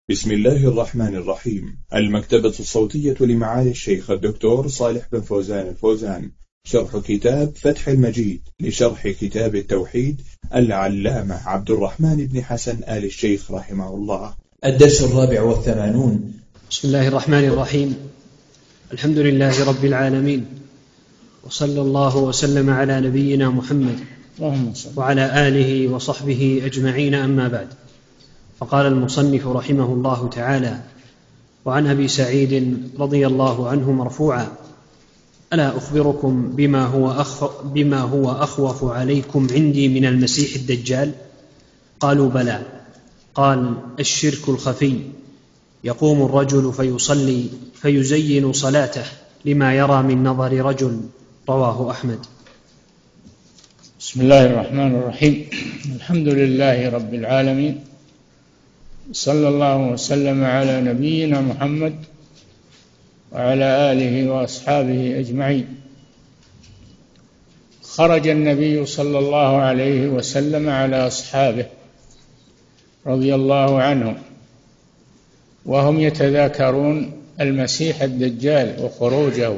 بسم الله الرحمن الرحيم. المكتبة الصوتية لمعالي الشيخ الدكتور صالح بن فوزان الفوزان، شرح كتاب فتح المجيد لشرح كتاب التوحيد العلامة عبد الرحمن بن حسن آل الشيخ رحمه الله. الدرس 84. بسم الله الرحمن الرحيم. الحمد لله رب العالمين، وصلى الله وسلم على نبينا محمد وعلى آله وصحبه أجمعين، أما بعد. فقال المصنف رحمه الله تعالى: وعن أبي سعيد رضي الله عنه مرفوعا: ألا أخبركم بما هو أخوف عليكم عندي من المسيح الدجال؟ قالوا: بلى. قال: الشرك الخفي، يقوم الرجل فيصلي فيزين صلاته لما يرى من نظر رجل. رواه أحمد. بسم الله الرحمن الرحيم. الحمد لله رب العالمين، صلى الله وسلم على نبينا محمد وعلى آله وأصحابه أجمعين. خرج النبي صلى الله عليه وسلم على أصحابه رضي الله عنهم وهم يتذاكرون المسيح الدجال وخروجه،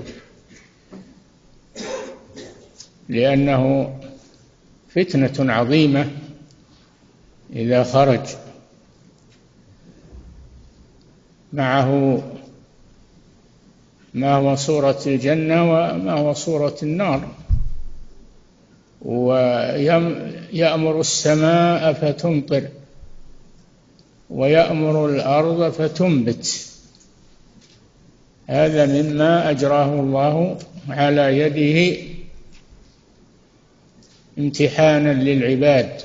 لأنه فتنة عظيمة إذا خرج، معه ما هو صورة الجنة وما هو صورة النار، ويأمر السماء فتمطر ويأمر الأرض فتنبت. هذا مما أجراه الله على يده امتحانا للعباد،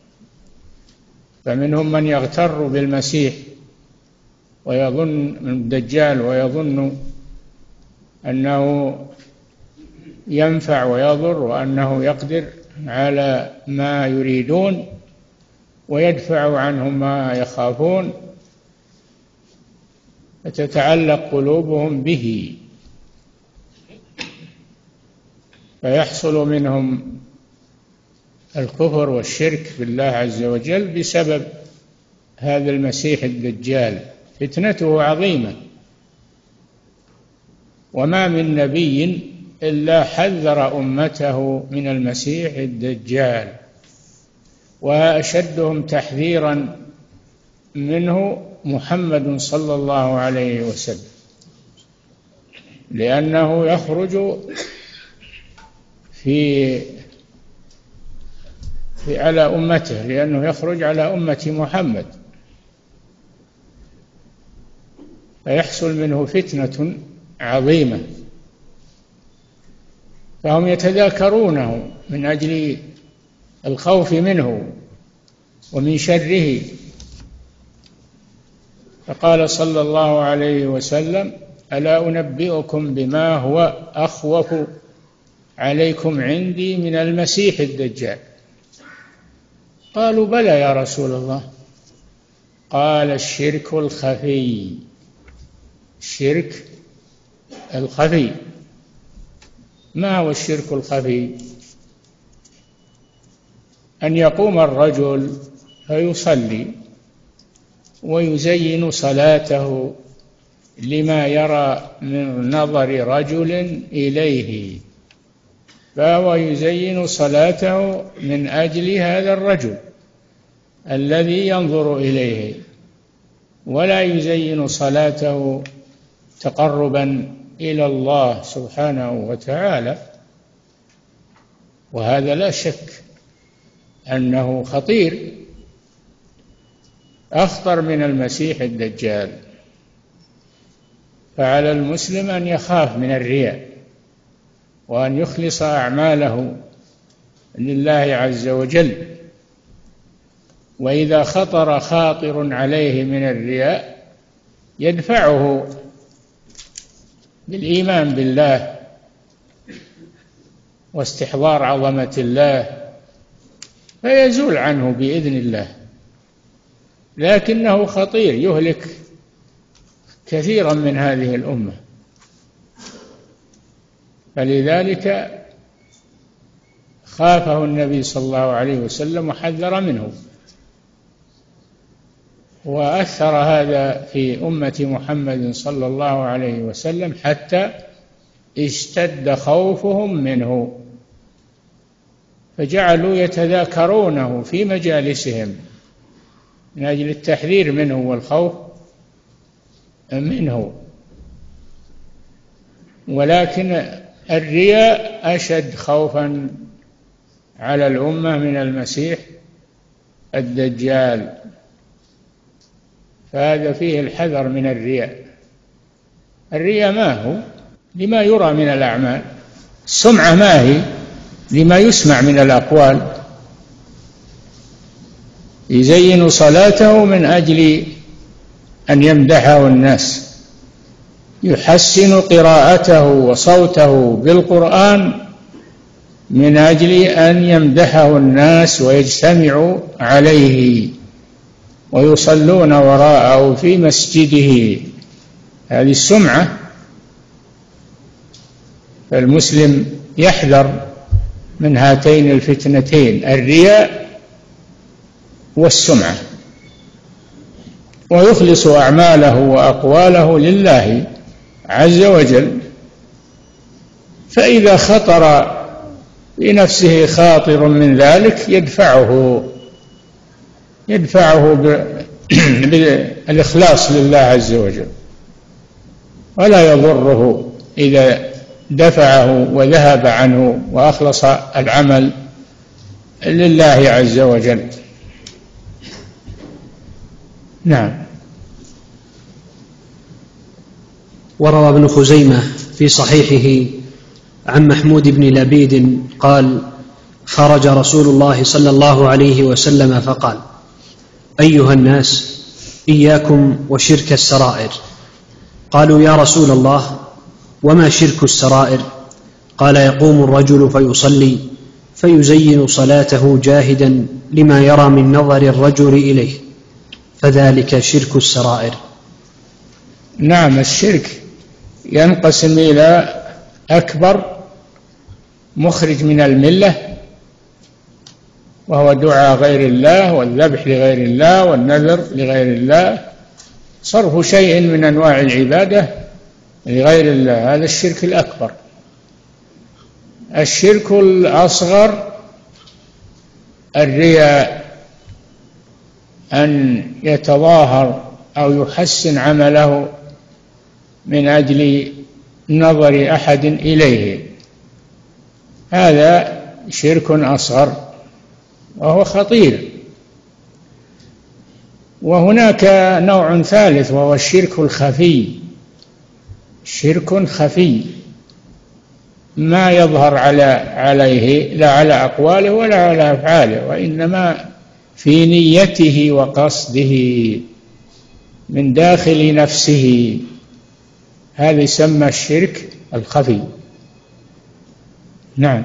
فمنهم من يغتر بالمسيح ويظن الدجال ويظن أنه ينفع ويضر وأنه يقدر على ما يريدون ويدفع عنهم ما يخافون، فتتعلق قلوبهم به، فيحصل منهم الكفر والشرك بالله عز وجل بسبب هذا المسيح الدجال. فتنته عظيمة، وما من نبي إلا حذر أمته من المسيح الدجال، وأشدهم تحذيرا منه محمد صلى الله عليه وسلم، لأنه يخرج على أمته، لأنه يخرج على أمة محمد، فيحصل منه فتنة عظيمة، فهم يتذاكرونه من أجل الخوف منه ومن شره. فقال صلى الله عليه وسلم: ألا أنبئكم بما هو أخوف عليكم عندي من المسيح الدجال؟ قالوا: بلى يا رسول الله. قال: الشرك الخفي. الشرك الخفي. ما هو الشرك الخفي؟ أن يقوم الرجل فيصلي ويزين صلاته لما يرى من نظر رجل إليه، فهو يزين صلاته من أجل هذا الرجل الذي ينظر إليه، ولا يزين صلاته تقربا إلى الله سبحانه وتعالى. وهذا لا شك أنه خطير، أخطر من المسيح الدجال. فعلى المسلم أن يخاف من الرياء، وأن يخلص أعماله لله عز وجل، وإذا خطر خاطر عليه من الرياء يدفعه بالإيمان بالله واستحضار عظمة الله، فيزول عنه بإذن الله. لكنه خطير، يهلك كثيرا من هذه الأمة، فلذلك خافه النبي صلى الله عليه وسلم وحذر منه. وأثر هذا في أمة محمد صلى الله عليه وسلم حتى اشتد خوفهم منه، فجعلوا يتذاكرونه في مجالسهم من أجل التحذير منه والخوف منه. ولكن الرياء أشد خوفا على الأمة من المسيح الدجال، فهذا فيه الحذر من الرياء. الرياء ما هو لما يرى من الأعمال، السمعة ما هي لما يسمع من الأقوال. يزين صلاته من أجل أن يمدحه الناس، يحسن قراءته وصوته بالقرآن من أجل أن يمدحه الناس ويجتمعوا عليه ويصلون وراءه في مسجده. هذه السمعة، فالمسلم يحذر من هاتين الفتنتين، الرياء والسمعة، ويخلص أعماله وأقواله لله عز وجل. فإذا خطر بنفسه خاطر من ذلك يدفعه بالإخلاص لله عز وجل، ولا يضره إذا دفعه وذهب عنه وأخلص العمل لله عز وجل. نعم. وروى ابن خزيمة في صحيحه عن محمود بن لبيد قال: خرج رسول الله صلى الله عليه وسلم فقال: أيها الناس، إياكم وشرك السرائر. قالوا: يا رسول الله، وما شرك السرائر؟ قال: يقوم الرجل فيصلي فيزين صلاته جاهدا لما يرى من نظر الرجل إليه، فذلك شرك السرائر. نعم، الشرك ينقسم إلى أكبر مخرج من الملة، وهو دعاء غير الله والذبح لغير الله والنذر لغير الله، صرف شيء من أنواع العبادة لغير الله، هذا الشرك الأكبر. الشرك الأصغر الرياء، أن يتظاهر أو يحسن عمله من أجل نظر أحد إليه، هذا شرك أصغر وهو خطير. وهناك نوع ثالث وهو الشرك الخفي، شرك خفي ما يظهر عليه لا على أقواله ولا على أفعاله، وإنما في نيته وقصده من داخل نفسه، هذا يسمى الشرك الخفي. نعم.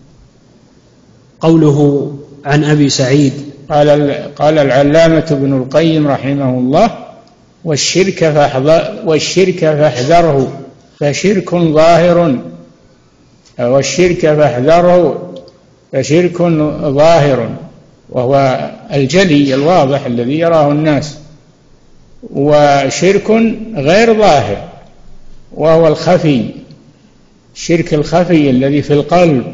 قوله عن أبي سعيد قال العلامة ابن القيم رحمه الله: والشرك فاحذره فشرك ظاهر، والشرك فاحذره فشرك ظاهر، وهو الجلي الواضح الذي يراه الناس، وشرك غير ظاهر وهو الخفي، الشرك الخفي الذي في القلب،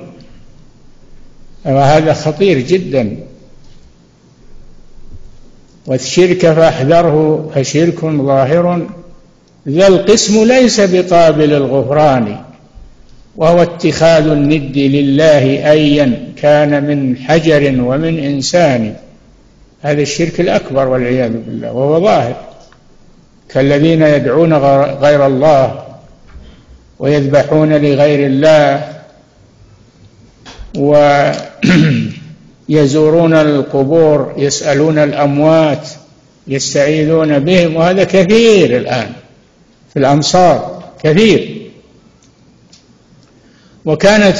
وهذا خطير جدا. والشرك فاحذره فشرك ظاهر ذا القسم ليس بقابل الغفران، وهو اتخاذ الند لله أيا كان من حجر ومن إنسان، هذا الشرك الأكبر والعياذ بالله، وهو ظاهر، كالذين يدعون غير الله ويذبحون لغير الله ويزورون القبور، يسألون الأموات، يستعيذون بهم، وهذا كثير الآن في الأمصار كثير. وكانت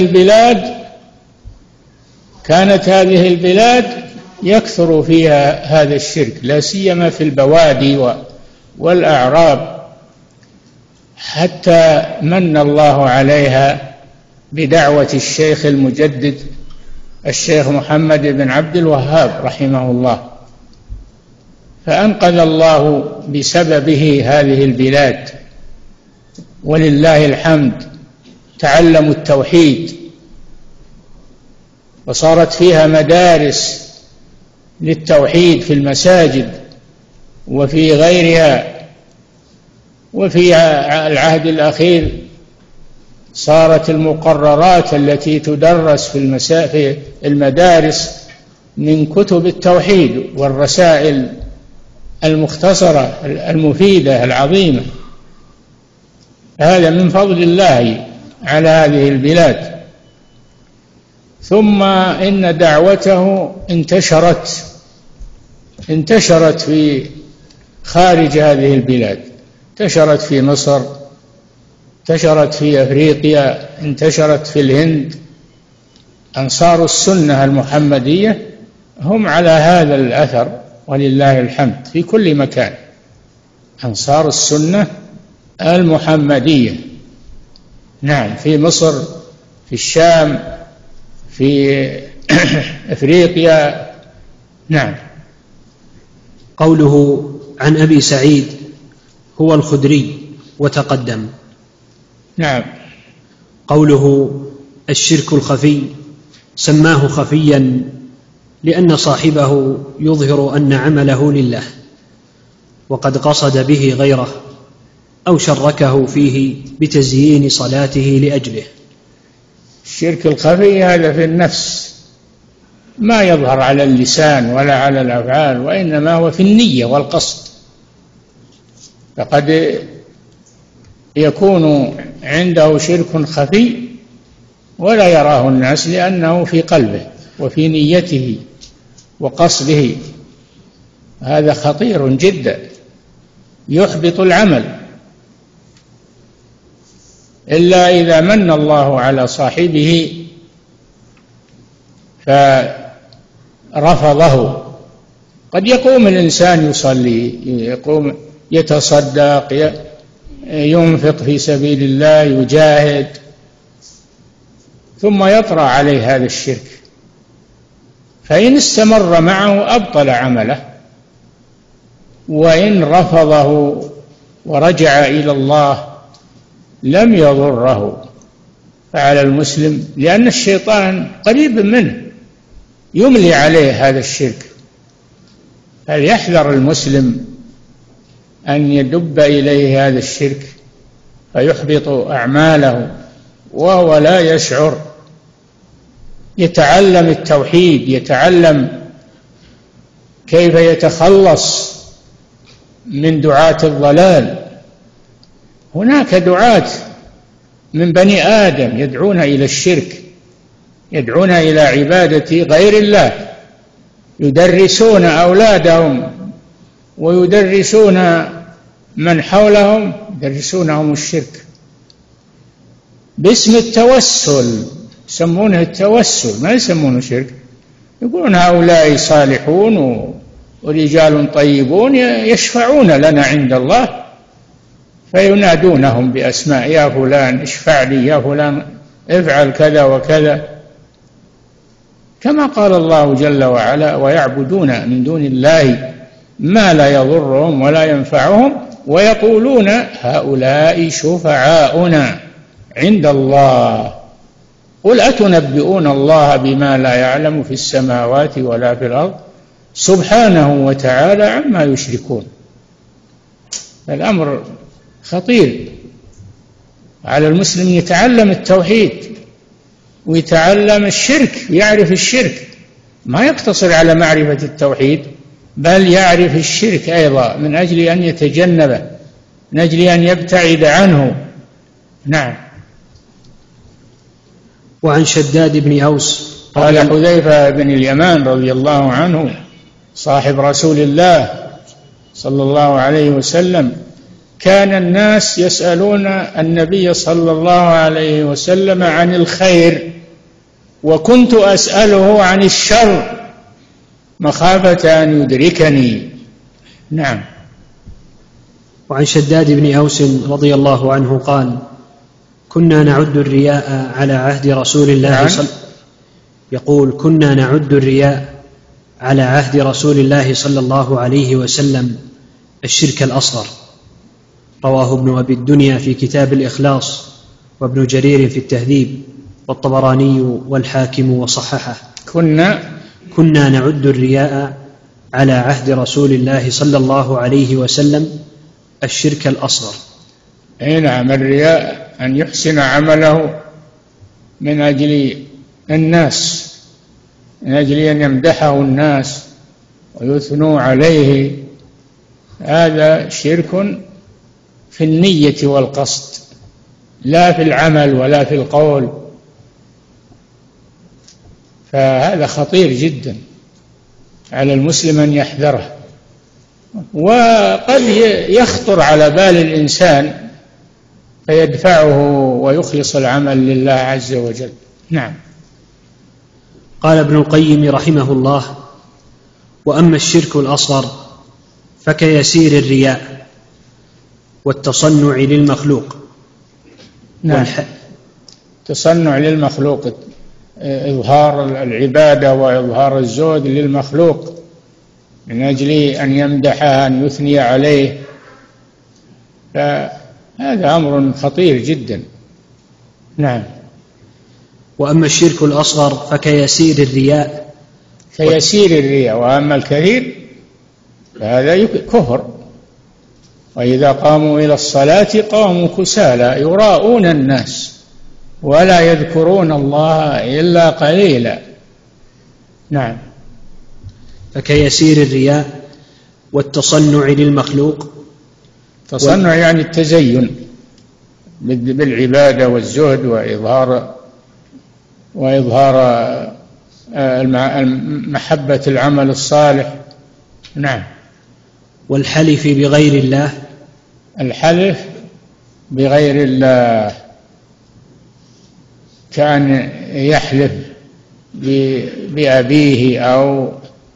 هذه البلاد يكثر فيها هذا الشرك، لا سيما في البوادي والأعراب، حتى من الله عليها بدعوة الشيخ المجدد الشيخ محمد بن عبد الوهاب رحمه الله، فأنقذ الله بسببه هذه البلاد، ولله الحمد. تعلموا التوحيد وصارت فيها مدارس للتوحيد في المساجد وفي غيرها. وفي العهد الأخير صارت المقررات التي تدرس في المدارس من كتب التوحيد والرسائل المختصرة المفيدة العظيمة. هذا من فضل الله على هذه البلاد. ثم إن دعوته انتشرت في خارج هذه البلاد، انتشرت في مصر، انتشرت في أفريقيا، انتشرت في الهند. أنصار السنة المحمدية هم على هذا الأثر ولله الحمد في كل مكان. أنصار السنة المحمدية، نعم، في مصر، في الشام، في أفريقيا، نعم. قوله عن أبي سعيد هو الخدري وتقدم. نعم. قوله الشرك الخفي سماه خفيا لأن صاحبه يظهر أن عمله لله وقد قصد به غيره أو شركه فيه بتزيين صلاته لأجله. الشرك الخفي هذا في النفس، ما يظهر على اللسان ولا على الأفعال، وإنما هو في النية والقصد. فقد يكون عنده شرك خفي ولا يراه الناس لأنه في قلبه وفي نيته وقصده. هذا خطير جدا، يحبط العمل، إلا إذا من الله على صاحبه فرفضه. قد يقوم الإنسان يصلي، يقوم يتصدق، ينفق في سبيل الله، يجاهد، ثم يطرأ عليه هذا الشرك، فإن استمر معه أبطل عمله، وإن رفضه ورجع إلى الله لم يضره. فعلى المسلم، لأن الشيطان قريب منه يملي عليه هذا الشرك، فليحذر المسلم أن يدب إليه هذا الشرك فيحبط أعماله وهو لا يشعر. يتعلم التوحيد، يتعلم كيف يتخلص من دعاة الضلال. هناك دعاة من بني آدم يدعون إلى الشرك، يدعون إلى عبادة غير الله، يدرسون أولادهم ويدرسون من حولهم، يدرسونهم الشرك باسم التوسل، يسمونه التوسل، ما يسمونه شرك. يقولون هؤلاء صالحون ورجال طيبون يشفعون لنا عند الله، فينادونهم بأسماء، يا فلان اشفع لي، يا فلان افعل كذا وكذا، كما قال الله جل وعلا: ويعبدون من دون الله ما لا يضرهم ولا ينفعهم ويقولون هؤلاء شفعاؤنا عند الله قل أتنبئون الله بما لا يعلم في السماوات ولا في الأرض سبحانه وتعالى عما يشركون. الأمر خطير على المسلم، يتعلم التوحيد ويتعلم الشرك ويعرف الشرك، ما يقتصر على معرفة التوحيد بل يعرف الشرك أيضا من أجل أن يتجنبه، من أجل أن يبتعد عنه. نعم. وعن شداد بن أوس قال حذيفة بن اليمان رضي الله عنه صاحب رسول الله صلى الله عليه وسلم: كان الناس يسألون النبي صلى الله عليه وسلم عن الخير وكنت أسأله عن الشر مخافة أن يدركني. نعم. وعن شداد بن أوس رضي الله عنه قال: كنا نعد الرياء على عهد رسول الله يقول: كنا نعد الرياء على عهد رسول الله صلى الله عليه وسلم الشرك الأصغر. رواه ابن أبي الدنيا في كتاب الإخلاص، وابن جرير في التهذيب، والطبراني والحاكم وصححه. كنا نعد الرياء على عهد رسول الله صلى الله عليه وسلم الشرك الأصغر. نعم، الرياء أن يحسن عمله من أجل الناس، من أجل أن يمدحه الناس ويثنوا عليه، هذا شرك في النية والقصد، لا في العمل ولا في القول، فهذا خطير جدا على المسلم أن يحذره. وقد يخطر على بال الإنسان فيدفعه ويخلص العمل لله عز وجل. نعم. قال ابن القيم رحمه الله: وأما الشرك الأصغر فكيسير الرياء والتصنع للمخلوق. نعم. تصنع للمخلوق، إظهار العبادة وإظهار الزهد للمخلوق من أجل أن يمدحه، أن يثني عليه، فهذا أمر خطير جدا. نعم. وأما الشرك الأصغر فكيسير الرياء، كيسير الرياء، وأما الكثير فهذا كفر. وإذا قاموا إلى الصلاة قاموا كسالى يراءون الناس ولا يذكرون الله إلا قليلا. نعم. فكيسير الرياء والتصنع للمخلوق. تصنع يعني التزين بالعبادة والزهد وإظهار محبة العمل الصالح. نعم. والحلف بغير الله. الحلف بغير الله كان يحلف بأبيه أو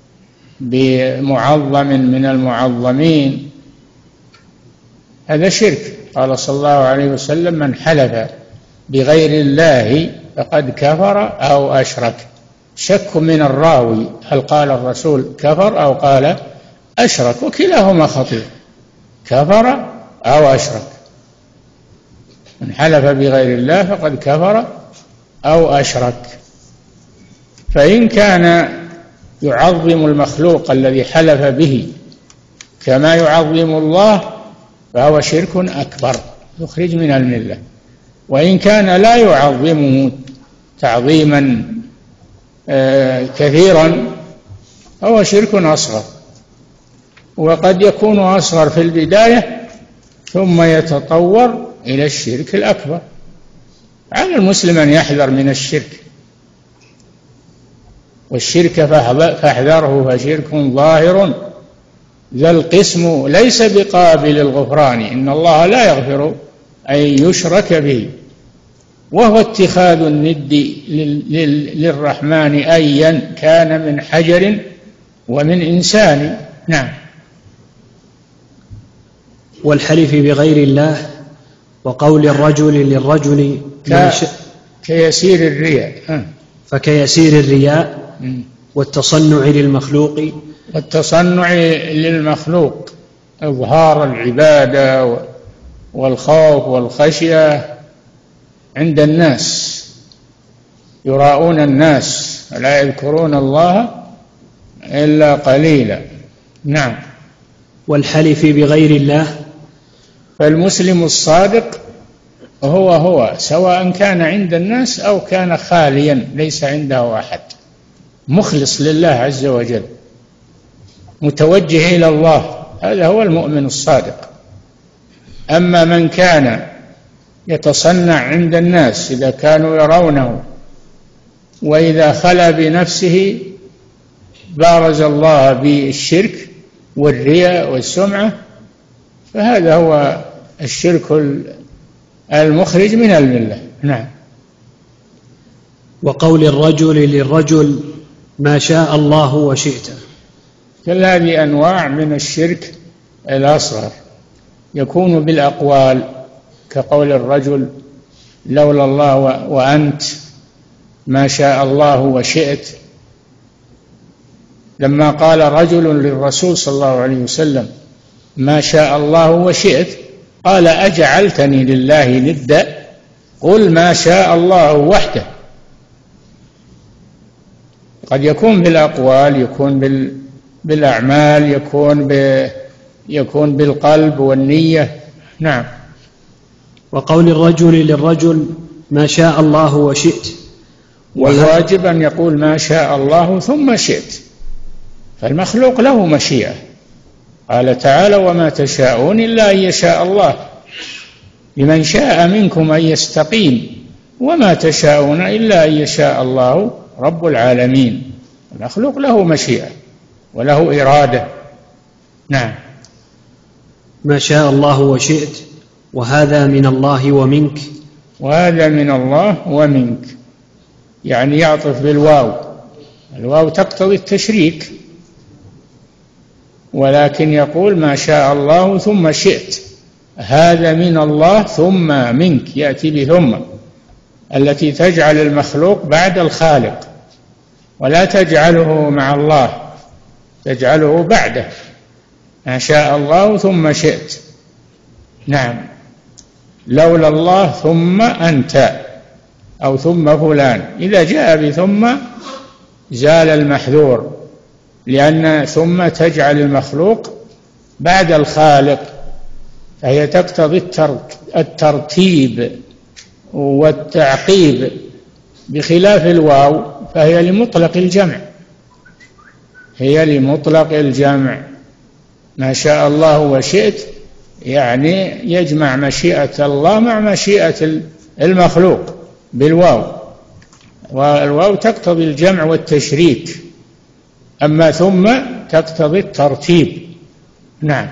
بمعظم من المعظمين، هذا شرك. قال صلى الله عليه وسلم: من حلف بغير الله فقد كفر أو أشرك. شك من الراوي هل قال الرسول كفر أو قال أشرك، وكلاهما خطير، كفر أو أشرك. من حلف بغير الله فقد كفر أو أشرك. فإن كان يعظم المخلوق الذي حلف به كما يعظم الله فهو شرك أكبر يخرج من الملة. وإن كان لا يعظمه تعظيما كثيرا فهو شرك أصغر، وقد يكون أصغر في البداية ثم يتطور إلى الشرك الأكبر. على المسلم أن يحذر من الشرك، والشرك فاحذره فشرك ظاهر ذا القسم ليس بقابل الغفران، إن الله لا يغفر أن يشرك به، وهو اتخاذ الند للرحمن أيا كان من حجر ومن إنسان. نعم. والحلف بغير الله وقول الرجل للرجل كيسير الرياء. فكيسير الرياء والتصنع للمخلوق. والتصنع للمخلوق إظهار العبادة والخوف والخشية عند الناس، يراءون الناس ولا يذكرون الله إلا قليلا. نعم. والحلف بغير الله. فالمسلم الصادق هو سواء كان عند الناس أو كان خاليا ليس عنده أحد، مخلص لله عز وجل متوجه إلى الله، هذا هو المؤمن الصادق. أما من كان يتصنع عند الناس إذا كانوا يرونه، وإذا خلا بنفسه بارز الله بالشرك والرياء والسمعة، فهذا هو الشرك المخرج من الملة. نعم. وقول الرجل للرجل ما شاء الله وشئت. كل هذه أنواع من الشرك الأصغر، يكون بالأقوال كقول الرجل لولا الله وأنت، ما شاء الله وشئت، لما قال رجل للرسول صلى الله عليه وسلم ما شاء الله وشئت قال أجعلتني لله ندا قل ما شاء الله وحده. قد يكون بالأقوال، يكون بالأعمال، يكون بالقلب والنية. نعم. وقول الرجل للرجل ما شاء الله وشئت، والواجب أن يقول ما شاء الله ثم شئت، فالمخلوق له مشيئة. قال تعالى وما تشاءون إلا أن يشاء الله لمن شاء منكم أن يستقيم وما تشاءون إلا أن يشاء الله رب العالمين. المخلوق له مشيئة وله إرادة. نعم. ما شاء الله وشئت وهذا من الله ومنك. وهذا من الله ومنك يعني يعطف بالواو، الواو تقتضي التشريك، ولكن يقول ما شاء الله ثم شئت، هذا من الله ثم منك، يأتي بثم التي تجعل المخلوق بعد الخالق ولا تجعله مع الله، تجعله بعده. ما شاء الله ثم شئت. نعم. لولا الله ثم أنت أو ثم فلان، إذا جاء بثم زال المحذور، لأن ثم تجعل المخلوق بعد الخالق، فهي تقتضي الترتيب والتعقيب، بخلاف الواو فهي لمطلق الجمع، هي لمطلق الجمع. ما شاء الله وشئت يعني يجمع مشيئة الله مع مشيئة المخلوق بالواو، والواو تقتضي الجمع والتشريك، أما ثم تقتضي الترتيب. نعم.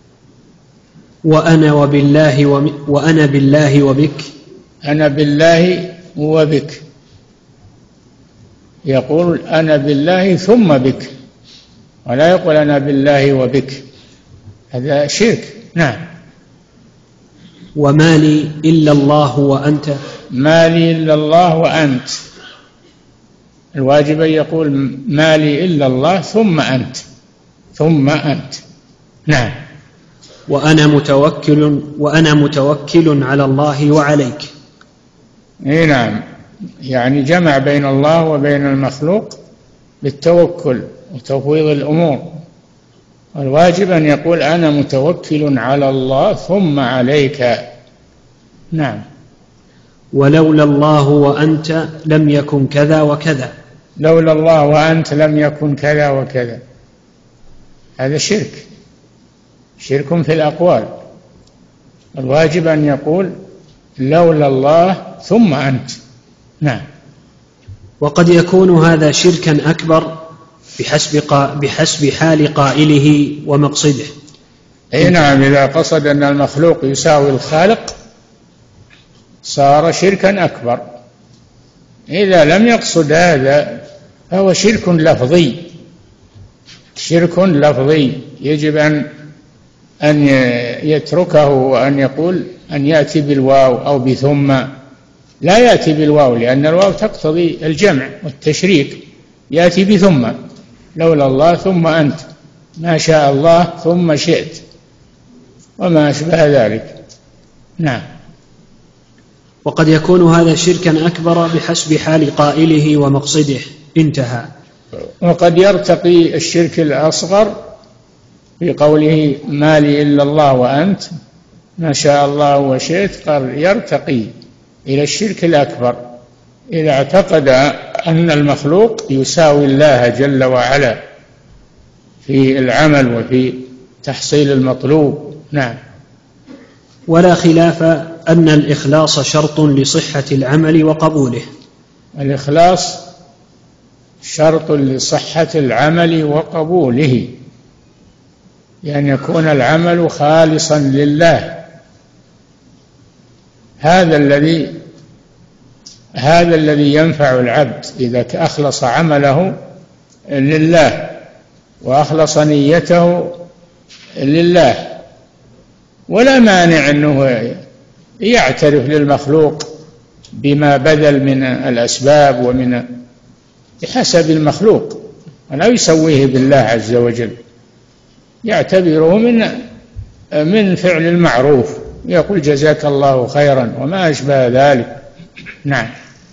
وأنا بالله وبك. أنا بالله وبك، يقول أنا بالله ثم بك، ولا يقول أنا بالله وبك، هذا شرك. نعم. ومالي إلا الله وأنت. مالي إلا الله وأنت، الواجب أن يقول مالي إلا الله ثم أنت، ثم أنت. نعم. وأنا متوكل على الله وعليك. نعم، يعني جمع بين الله وبين المخلوق بالتوكل وتفويض الأمور، والواجب أن يقول أنا متوكل على الله ثم عليك. نعم. ولولا الله وأنت لم يكن كذا وكذا. لولا الله وأنت لم يكن كذا وكذا، هذا شرك في الأقوال. الواجب أن يقول لولا الله ثم أنت. نعم. وقد يكون هذا شركا أكبر بحسب حال قائله ومقصده. أي نعم، إذا قصد أن المخلوق يساوي الخالق صار شركا أكبر، إذا لم يقصد هذا فهو شرك لفظي. شرك لفظي يجب أن يتركه، وأن يقول أن يأتي بالواو أو بثم، لا يأتي بالواو لأن الواو تقتضي الجمع والتشريك، يأتي بثم، لولا الله ثم أنت، ما شاء الله ثم شئت، وما أشبه ذلك. نعم. وقد يكون هذا شركا أكبر بحسب حال قائله ومقصده. انتهى. وقد يرتقي الشرك الأصغر في قوله ما لي إلا الله وأنت، ما شاء الله وشئت، قال يرتقي إلى الشرك الأكبر إذا اعتقد أن المخلوق يساوي الله جل وعلا في العمل وفي تحصيل المطلوب. نعم. ولا خلاف أن الإخلاص شرط لصحة العمل وقبوله. الإخلاص شرط لصحة العمل وقبوله، لأن يكون العمل خالصا لله. هذا الذي ينفع العبد إذا أخلص عمله لله وأخلص نيته لله، ولا مانع أنه يعترف للمخلوق بما بذل من الأسباب ومن بحسب المخلوق، ولا يسويه بالله عز وجل، يعتبره من فعل المعروف، يقول جزاك الله خيرا وما أشبه ذلك. نعم.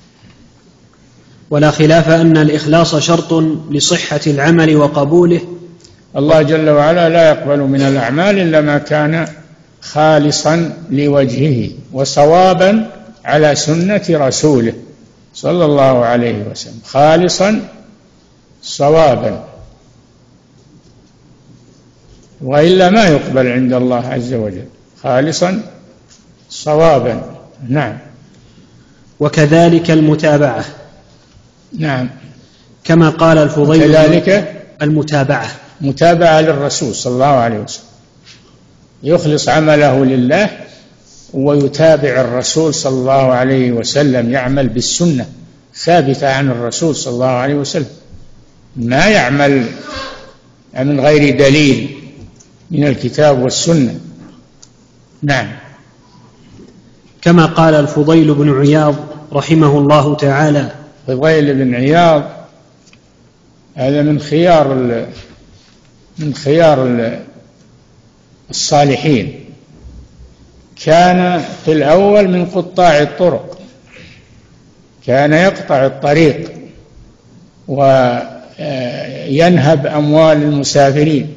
ولا خلاف أن الإخلاص شرط لصحة العمل وقبوله. الله جل وعلا لا يقبل من الأعمال إلا ما كان خالصا لوجهه وصوابا على سنة رسوله صلى الله عليه وسلم، خالصا صوابا، وإلا ما يقبل عند الله عز وجل، خالصا صوابا. نعم. وكذلك المتابعة. نعم. كما قال الفضيل كذلك متابعة للرسول صلى الله عليه وسلم، يخلص عمله لله ويتابع الرسول صلى الله عليه وسلم، يعمل بالسنة ثابتة عن الرسول صلى الله عليه وسلم، ما يعمل من غير دليل من الكتاب والسنة. نعم. كما قال الفضيل بن عياض رحمه الله تعالى. الفضيل بن عياض هذا من خيار الصالحين، كان في الأول من قطاع الطرق، كان يقطع الطريق وينهب أموال المسافرين،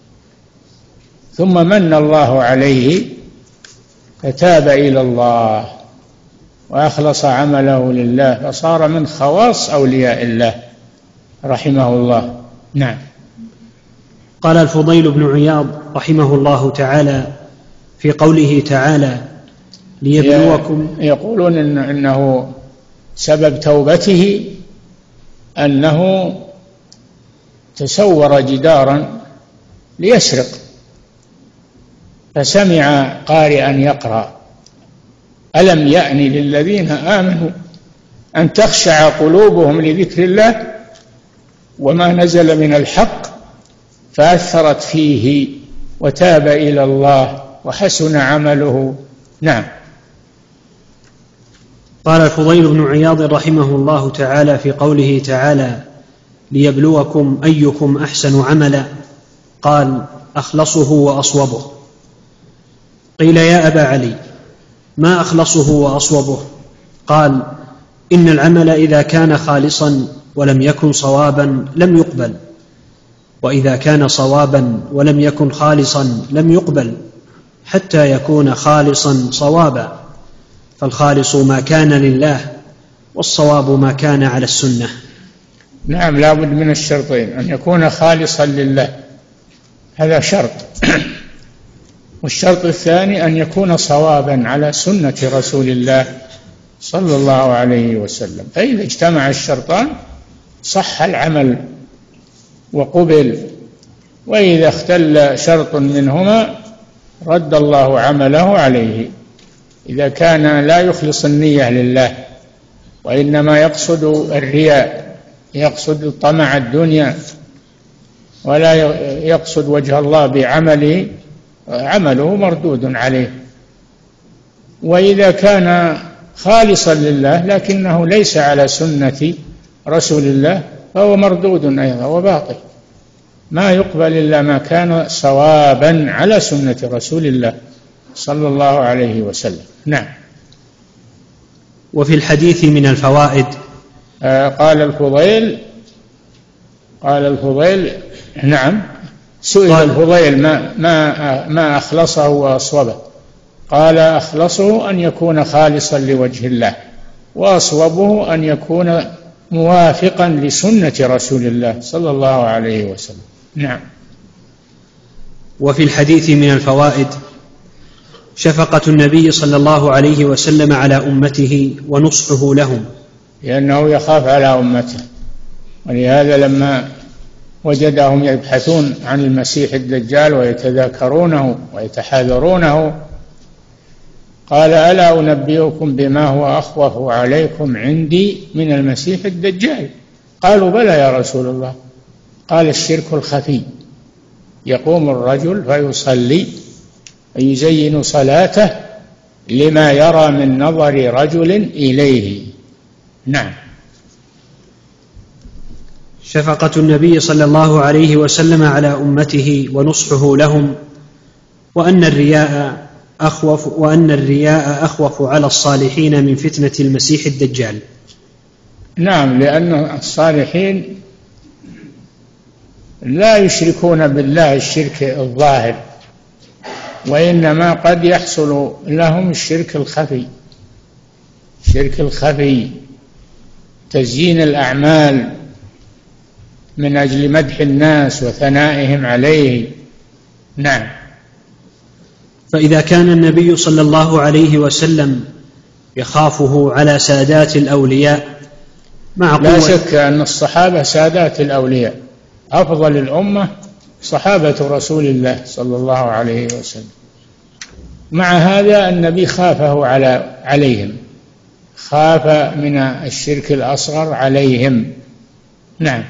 ثم من الله عليه فتاب إلى الله وأخلص عمله لله، فصار من خواص أولياء الله رحمه الله. نعم. قال الفضيل بن عياض رحمه الله تعالى في قوله تعالى ليبلوكم، يقولون إنه سبب توبته أنه تسور جدارا ليسرق، فسمع قارئا يقرأ ألم يأن للذين آمنوا أن تخشع قلوبهم لذكر الله وما نزل من الحق فأثرت فيه وتاب إلى الله وحسن عمله. نعم. قال الفضيل بن عياض رحمه الله تعالى في قوله تعالى ليبلوكم أيكم أحسن عملا، قال أخلصه وأصوبه. قيل يا أبا علي ما أخلصه وأصوبه؟ قال إن العمل إذا كان خالصا ولم يكن صوابا لم يقبل، وإذا كان صوابا ولم يكن خالصا لم يقبل، حتى يكون خالصا صوابا، فالخالص ما كان لله والصواب ما كان على السنة. نعم، لا بد من الشرطين، أن يكون خالصا لله، هذا شرط، والشرط الثاني أن يكون صوابا على سنة رسول الله صلى الله عليه وسلم. فإذا اجتمع الشرطان صح العمل وقبل، وإذا اختل شرط منهما رد الله عمله عليه. إذا كان لا يخلص النية لله وإنما يقصد الرياء، يقصد طمع الدنيا ولا يقصد وجه الله بعمله، عمله مردود عليه. وإذا كان خالصا لله لكنه ليس على سنة رسول الله فهو مردود أيضا وباطل، ما يقبل إلا ما كان صوابا على سنة رسول الله صلى الله عليه وسلم. نعم. وفي الحديث من الفوائد قال الفضيل نعم، سئل الفضيل ما أخلصه وأصوبه، قال أخلصه أن يكون خالصا لوجه الله، وأصوبه أن يكون موافقا لسنة رسول الله صلى الله عليه وسلم. نعم. وفي الحديث من الفوائد شفقة النبي صلى الله عليه وسلم على أمته ونصحه لهم، لأنه يخاف على أمته، ولهذا لما وجدهم يبحثون عن المسيح الدجال ويتذاكرونه ويتحاذرونه قال ألا أنبئكم بما هو أخوف عليكم عندي من المسيح الدجال؟ قالوا بلى يا رسول الله. قال الشرك الخفي، يقوم الرجل فيصلي ويزين صلاته لما يرى من نظر رجل إليه. نعم. شفقة النبي صلى الله عليه وسلم على أمته ونصحه لهم، وأن الرياء أخوف على الصالحين من فتنة المسيح الدجال. نعم، لأن الصالحين لا يشركون بالله الشرك الظاهر، وإنما قد يحصل لهم الشرك الخفي، تزيين الأعمال من أجل مدح الناس وثنائهم عليه. نعم. فإذا كان النبي صلى الله عليه وسلم يخافه على سادات الأولياء مع قوة، لا شك أن الصحابة سادات الأولياء، أفضل الأمة صحابة رسول الله صلى الله عليه وسلم، مع هذا النبي خافه عليهم، خاف من الشرك الأصغر عليهم. نعم.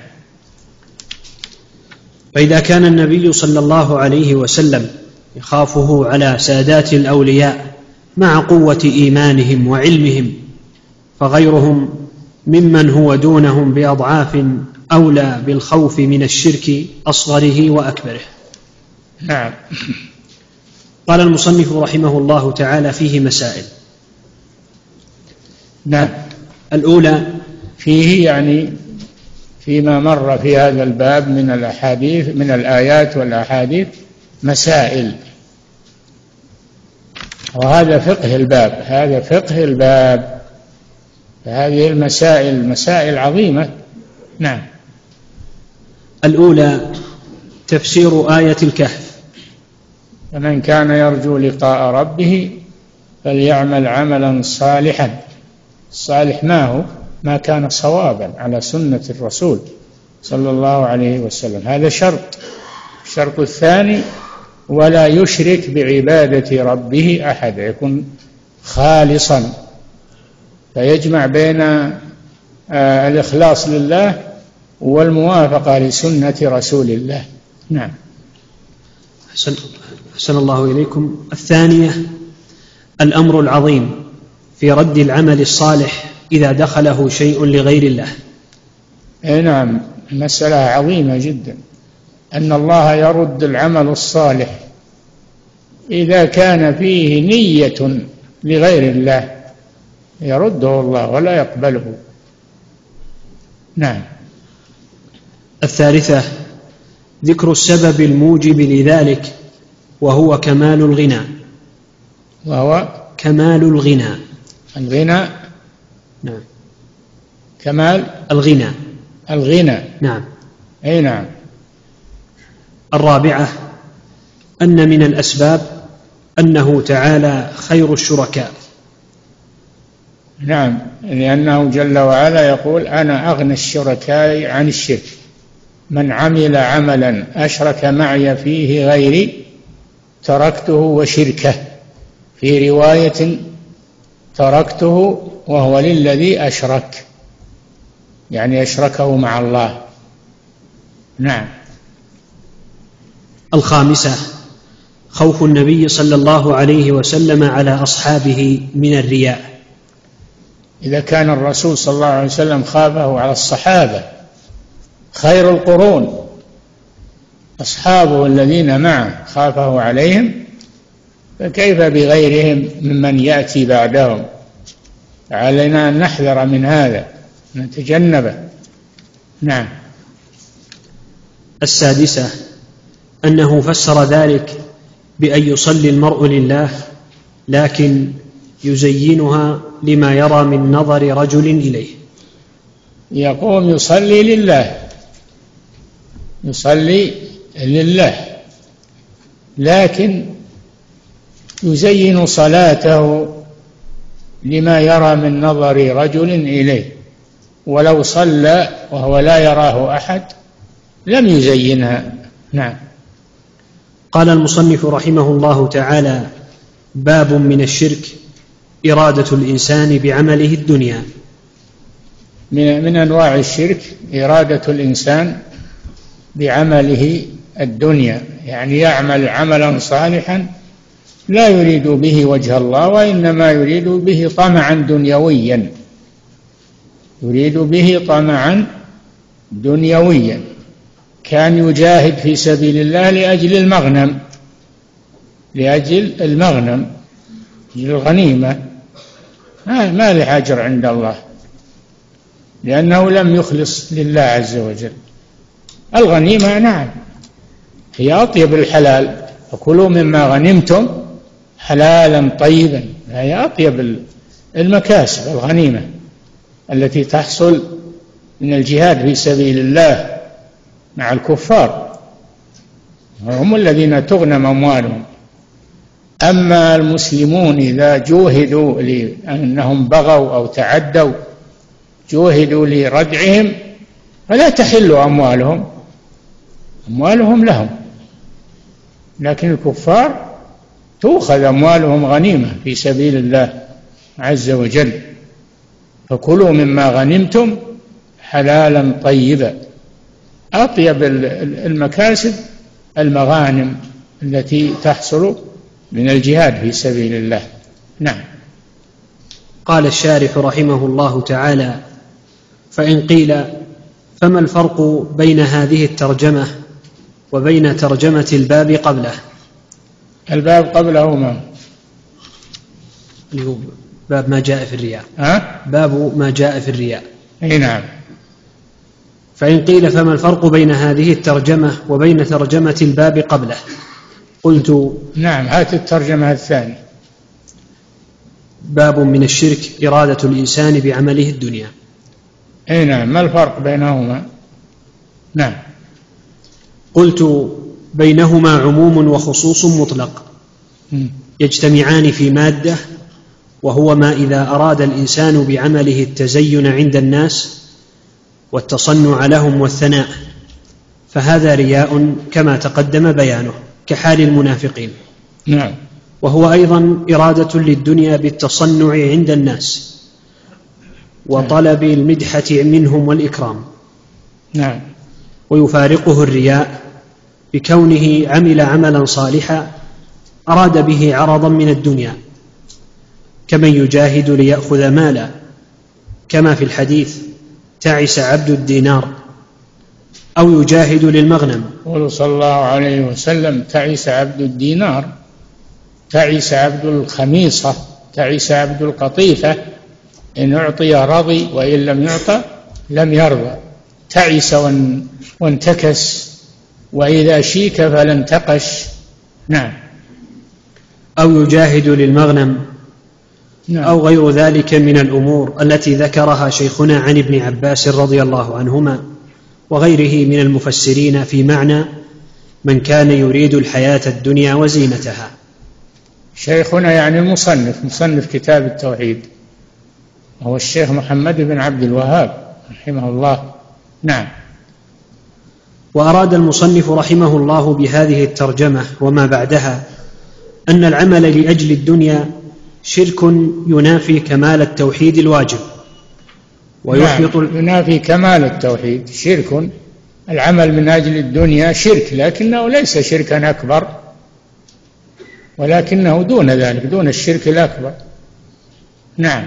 فإذا كان النبي صلى الله عليه وسلم يخافه على سادات الأولياء مع قوة إيمانهم وعلمهم، فغيرهم ممن هو دونهم بأضعاف أولى بالخوف من الشرك أصغره وأكبره. نعم. قال المصنف رحمه الله تعالى: فيه مسائل. نعم. الأولى فيه يعني فيما مر في هذا الباب من الأحاديث، من الآيات والأحاديث، مسائل، وهذا فقه الباب، هذا فقه الباب، فهذه المسائل مسائل عظيمة. نعم. الأولى تفسير آية الكهف: فمن كان يرجو لقاء ربه فليعمل عملا صالحا. الصالح ما كان صوابا على سنة الرسول صلى الله عليه وسلم، هذا شرط. الشرط الثاني: ولا يشرك بعبادة ربه أحد، يكون خالصا، فيجمع بين الإخلاص لله والموافقة لسنة رسول الله. نعم. أحسن الله إليكم. الثانية الأمر العظيم في رد العمل الصالح إذا دخله شيء لغير الله. نعم، مسألة عظيمة جدا، أن الله يرد العمل الصالح إذا كان فيه نية لغير الله، يرده الله ولا يقبله. نعم. الثالثة ذكر السبب الموجب لذلك، وهو كمال الغنى. وهو كمال الغنى. الغنى. نعم. كمال الغنى. نعم. أي نعم. الرابعة أن من الأسباب أنه تعالى خير الشركاء. نعم، لأنه جل وعلا يقول: أنا أغنى الشركاء عن الشرك، من عمل عملا أشرك معي فيه غيري تركته وشركه، في رواية تركته وهو للذي أشرك، يعني أشركه مع الله. نعم. الخامسة خوف النبي صلى الله عليه وسلم على أصحابه من الرياء. إذا كان الرسول صلى الله عليه وسلم خافه على الصحابة خير القرون، أصحابه الذين معه خافه عليهم، فكيف بغيرهم ممن يأتي بعدهم؟ علينا أن نحذر من هذا، نتجنبه. نعم. السادسة أنه فسر ذلك بأن يصلي المرء لله لكن يزينها لما يرى من نظر رجل إليه. يقوم يصلي لله لكن يزين صلاته لما يرى من نظر رجل إليه، ولو صلى وهو لا يراه أحد لم يزينها. نعم. قال المصنف رحمه الله تعالى: باب من الشرك إرادة الإنسان بعمله الدنيا. من أنواع الشرك إرادة الإنسان بعمله الدنيا، يعني يعمل عملا صالحا لا يريد به وجه الله، وإنما يريد به طمعا دنيويا، يريد به طمعا دنيويا، كان يجاهد في سبيل الله لأجل المغنم، لأجل المغنم، الغنيمة، ما له أجر عند الله، لأنه لم يخلص لله عز وجل. الغنيمة نعم هي أطيب الحلال، فكلوا مما غنمتم حلالا طيبا، هي أطيب المكاسب الغنيمة التي تحصل من الجهاد في سبيل الله مع الكفار، هم الذين تغنم أموالهم. أما المسلمون إذا جوهدوا لأنهم بغوا أو تعدوا، جوهدوا لردعهم، فلا تحل أموالهم، أموالهم لهم، لكن الكفار تؤخذ أموالهم غنيمة في سبيل الله عز وجل. فكلوا مما غنمتم حلالا طيبا، أطيب المكاسب المغانم التي تحصل من الجهاد في سبيل الله. نعم. قال الشارح رحمه الله تعالى: فإن قيل فما الفرق بين هذه الترجمة وبين ترجمة الباب قبله؟ الباب قبله ما؟ باب ما جاء في الرياء. باب ما جاء في الرياء. نعم. فإن قيل فما الفرق بين هذه الترجمة وبين ترجمة الباب قبله؟ قلت نعم، هات الترجمة الثانية. باب من الشرك إرادة الإنسان بعمله الدنيا. نعم، ما الفرق بينهما؟ نعم. قلت بينهما عموم وخصوص مطلق يجتمعان في مادة، وهو ما إذا أراد الإنسان بعمله التزين عند الناس والتصنع لهم والثناء، فهذا رياء كما تقدم بيانه، كحال المنافقين. نعم. وهو أيضا إرادة للدنيا بالتصنع عند الناس وطلب المدحة منهم والإكرام. نعم. ويفارقه الرياء بكونه عمل عملا صالحا أراد به عرضا من الدنيا، كمن يجاهد ليأخذ مالا، كما في الحديث: تعس عبد الدينار، أو يجاهد للمغنم. قال صلى الله عليه وسلم: تعس عبد الدينار، تعس عبد الخميصة، تعس عبد القطيفة، إن أعطي رضي وإن لم يعطى لم يرضى، تعس وانتكس، وإذا شيك فلا انتقش. نعم. أو يجاهد للمغنم. نعم. أو غير ذلك من الأمور التي ذكرها شيخنا عن ابن عباس رضي الله عنهما وغيره من المفسرين في معنى من كان يريد الحياة الدنيا وزينتها. شيخنا يعني المصنف، مصنف كتاب التوحيد، هو الشيخ محمد بن عبد الوهاب رحمه الله. نعم. وأراد المصنف رحمه الله بهذه الترجمة وما بعدها أن العمل لأجل الدنيا شرك ينافي كمال التوحيد الواجب ويحبط. نعم، ينافي كمال التوحيد، شرك. العمل من أجل الدنيا شرك، لكنه ليس شركا أكبر، ولكنه دون ذلك، دون الشرك الأكبر. نعم.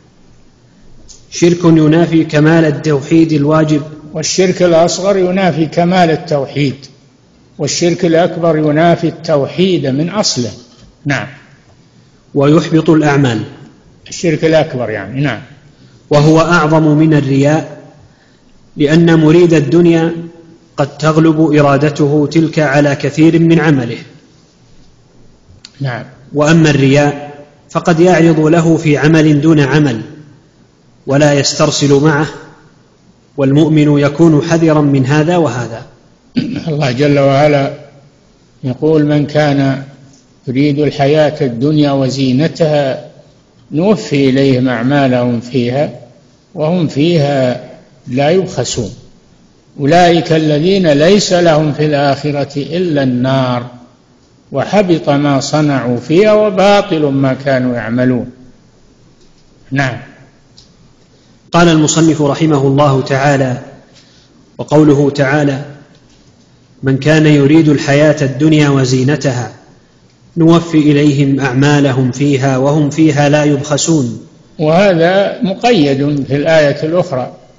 شرك ينافي كمال التوحيد الواجب، والشرك الأصغر ينافي كمال التوحيد، والشرك الأكبر ينافي التوحيد من أصله. نعم. ويحبط الأعمال، الشرك الأكبر يعني. نعم. وهو أعظم من الرياء، لأن مريد الدنيا قد تغلب إرادته تلك على كثير من عمله. نعم. وأما الرياء فقد يعرض له في عمل دون عمل ولا يسترسل معه، والمؤمن يكون حذرا من هذا وهذا. الله جل وعلا يقول: من كان يريد الحياة الدنيا وزينتها نوفي إليهم أعمالهم فيها وهم فيها لا يبخسون، أولئك الذين ليس لهم في الآخرة إلا النار وحبط ما صنعوا فيها وباطل ما كانوا يعملون. نعم. قال المصنف رحمه الله تعالى: وقوله تعالى: من كان يريد الحياة الدنيا وزينتها نوفي إليهم أعمالهم فيها وهم فيها لا يبخسون. وهذا مقيد في الآية الأخرى: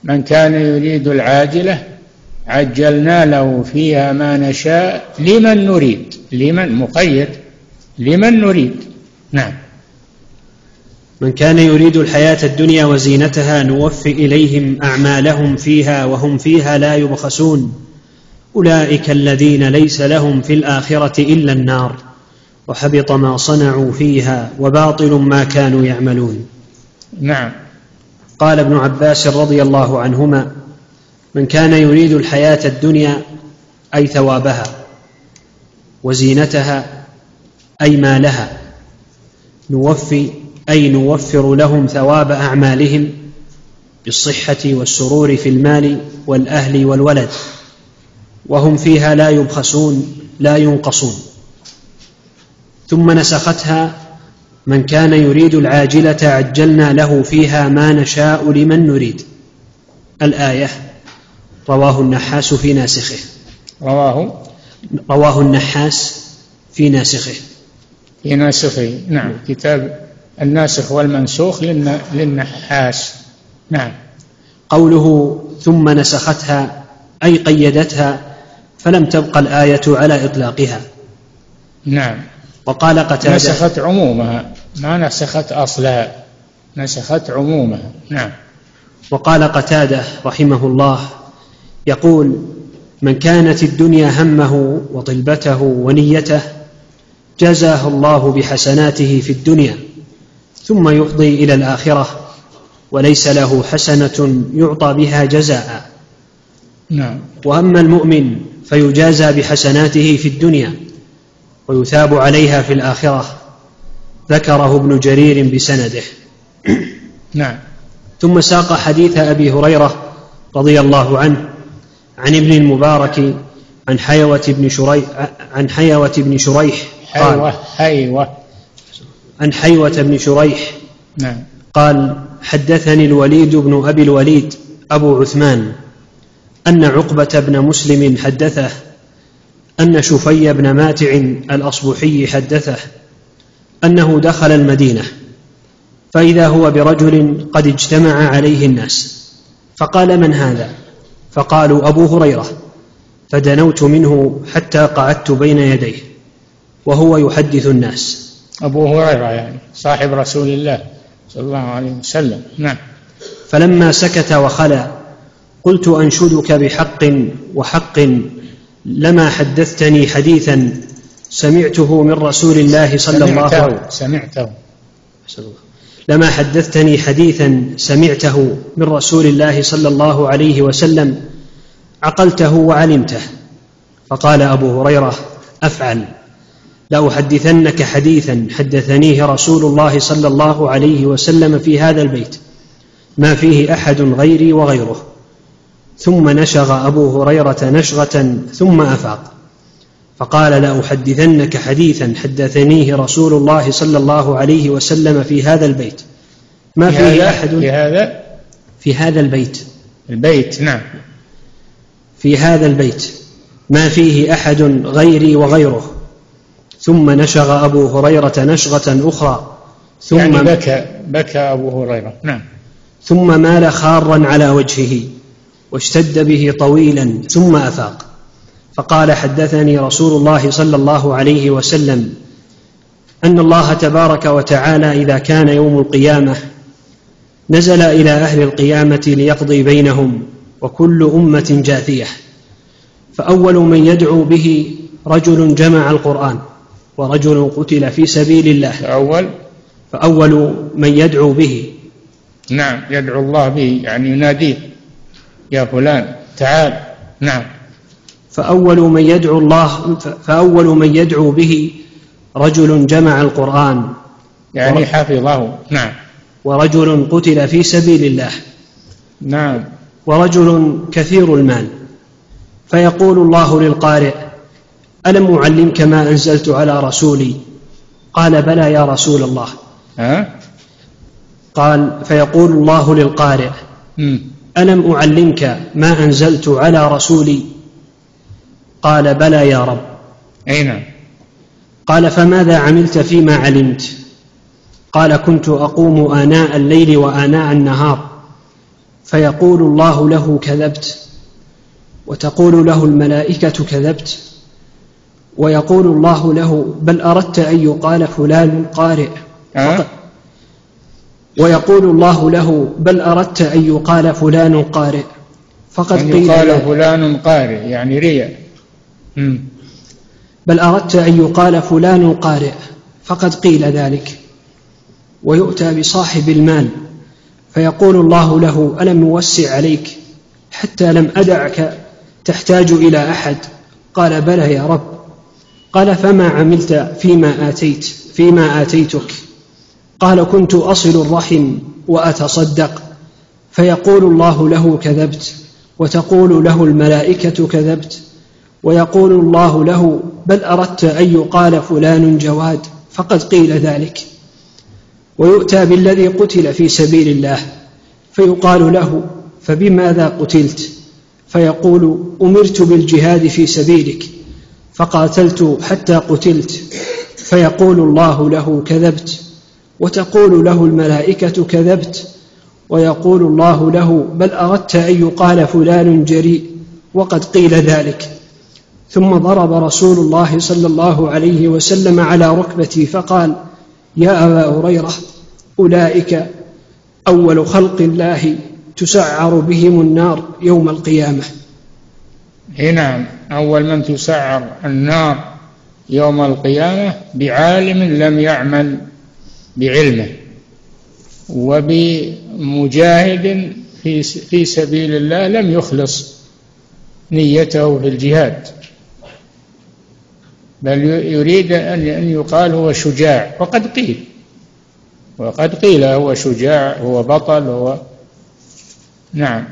من كان يريد العاجلة عجلنا له فيها ما نشاء لمن نريد، لمن مقيد، لمن نريد. نعم. من كان يريد الحياة الدنيا وزينتها نوفي إليهم أعمالهم فيها وهم فيها لا يبخسون أولئك الذين ليس لهم في الآخرة إلا النار وحبط ما صنعوا فيها وباطل ما كانوا يعملون. نعم. قال ابن عباس رضي الله عنهما: من كان يريد الحياة الدنيا أي ثوابها، وزينتها أي مالها، نوفي أي نوفر لهم ثواب أعمالهم بالصحة والسرور في المال والأهل والولد، وهم فيها لا يبخسون لا ينقصون. ثم نسختها: من كان يريد العاجلة عجلنا له فيها ما نشاء لمن نريد. الآية رواه النحاس في ناسخه. رواه النحاس في ناسخه. في ناسخه. نعم. كتاب الناسخ والمنسوخ للنحاس. نعم. قوله ثم نسختها أي قيدتها فلم تبق الآية على إطلاقها. نعم. وقال قتادة: نسخت عمومها، ما نسخت أصلها، نسخت عمومها. نعم. وقال قتادة رحمه الله يقول: من كانت الدنيا همه وطلبته ونيته جزاه الله بحسناته في الدنيا ثم يفضي إلى الآخرة وليس له حسنة يعطى بها جزاء. نعم. وأما المؤمن فيجازى بحسناته في الدنيا ويثاب عليها في الآخرة. ذكره ابن جرير بسنده. نعم. ثم ساق حديث أبي هريرة رضي الله عنه عن ابن المبارك عن حيوة بن شريح عن حيوة بن شريح. نعم. قال: حدثني الوليد بن أبي الوليد أبو عثمان أن عقبة بن مسلم حدثه أن شفي بن ماتع الأصبحي حدثه أنه دخل المدينة فإذا هو برجل قد اجتمع عليه الناس، فقال: من هذا؟ فقالوا: أبو هريرة. فدنوت منه حتى قعدت بين يديه وهو يحدث الناس. أبو هريرة يعني صاحب رسول الله صلى الله عليه وسلم. نعم. فلما سكت وخلى قلت: أنشدك بحق وحق لما حدثتني حديثا سمعته من رسول الله صلى الله عليه وسلم لما حدثتني حديثا سمعته من رسول الله صلى الله عليه وسلم عقلته وعلمته. فقال أبو هريرة: أفعل، لأحدثنك حديثا حدثنيه رسول الله صلى الله عليه وسلم في هذا البيت ما فيه أحد غيري وغيره. ثم نشغ أبو هريرة نشغة ثم أفاق فقال: لأحدثنك حديثا حدثنيه رسول الله صلى الله عليه وسلم في هذا البيت ما فيه أحد في هذا البيت. نعم. في هذا البيت ما فيه أحد غيري وغيره. ثم نشغ أبو هريرة نشغة أخرى ثم يعني بكى أبو هريرة. نعم. ثم مال خارا على وجهه واشتد به طويلا ثم أفاق فقال: حدثني رسول الله صلى الله عليه وسلم أن الله تبارك وتعالى إذا كان يوم القيامة نزل إلى أهل القيامة ليقضي بينهم وكل أمة جاثية، فأول من يدعو به رجل جمع القرآن ورجل قتل في سبيل الله. فأول من يدعو به. نعم. يدعو الله به يعني يناديه: يا فلان تعال. نعم. فأول من يدعو به رجل جمع القرآن يعني حفظه. نعم. ورجل قتل في سبيل الله. نعم. ورجل كثير المال. فيقول الله للقارئ: ألم أعلمك ما أنزلت على رسولي؟ قال: بلى يا رسول الله. قال: فيقول الله للقارئ: ألم أعلمك ما أنزلت على رسولي؟ قال: بلى يا رب. أي نعم. قال: فماذا عملت فيما علمت؟ قال: كنت أقوم آناء الليل وآناء النهار فيقول الله له: كذبت. وتقول له الملائكة: كذبت. ويقول الله له: بل أردت أن يقال فلان قارئ فقد ويقول الله له: بل أردت أن يقال فلان قارئ فقد قيل يقال فلان قارئ يعني رياء. بل أردت أن يقال فلان قارئ فقد قيل ذلك. ويؤتى بصاحب المال فيقول الله له: ألم أوسع عليك حتى لم أدعك تحتاج إلى أحد؟ قال: بلى يا رب. قال: فما عملت فيما آتيتك؟ قال: كنت أصل الرحم وأتصدق. فيقول الله له: كذبت. وتقول له الملائكة: كذبت. ويقول الله له: بل أردت أن يقال فلان جواد فقد قيل ذلك. ويؤتى بالذي قتل في سبيل الله فيقال له: فبماذا قتلت؟ فيقول: أمرت بالجهاد في سبيلك فقاتلت حتى قتلت. فيقول الله له: كذبت. وتقول له الملائكة: كذبت. ويقول الله له: بل أردت أن يقال فلان جريء وقد قيل ذلك. ثم ضرب رسول الله صلى الله عليه وسلم على ركبتي فقال: يا أبا هريرة، أولئك أول خلق الله تسعر بهم النار يوم القيامة. نعم، أول من تسعر النار يوم القيامة بعالم لم يعمل بعلمه، وبمجاهد في سبيل الله لم يخلص نيته في الجهاد، بل يريد أن يقال هو شجاع، وقد قيل هو شجاع، هو بطل، نعم.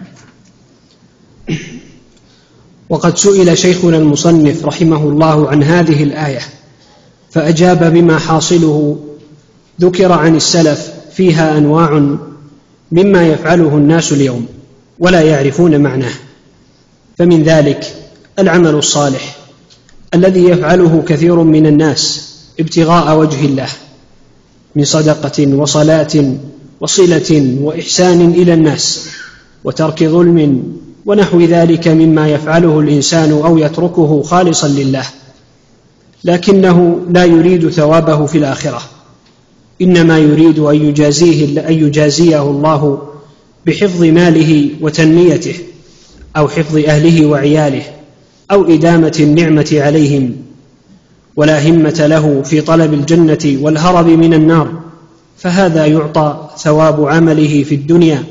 وقد سئل شيخنا المصنف رحمه الله عن هذه الآية فأجاب بما حاصله ذكر عن السلف فيها أنواع مما يفعله الناس اليوم ولا يعرفون معناه، فمن ذلك العمل الصالح الذي يفعله كثير من الناس ابتغاء وجه الله من صدقة وصلاة وصلة وإحسان إلى الناس وترك ظلم ونحو ذلك مما يفعله الإنسان أو يتركه خالصا لله، لكنه لا يريد ثوابه في الآخرة، إنما يريد أن يجازيه الله بحفظ ماله وتنميته، أو حفظ أهله وعياله، أو إدامة النعمة عليهم، ولا همة له في طلب الجنة والهرب من النار، فهذا يعطى ثواب عمله في الدنيا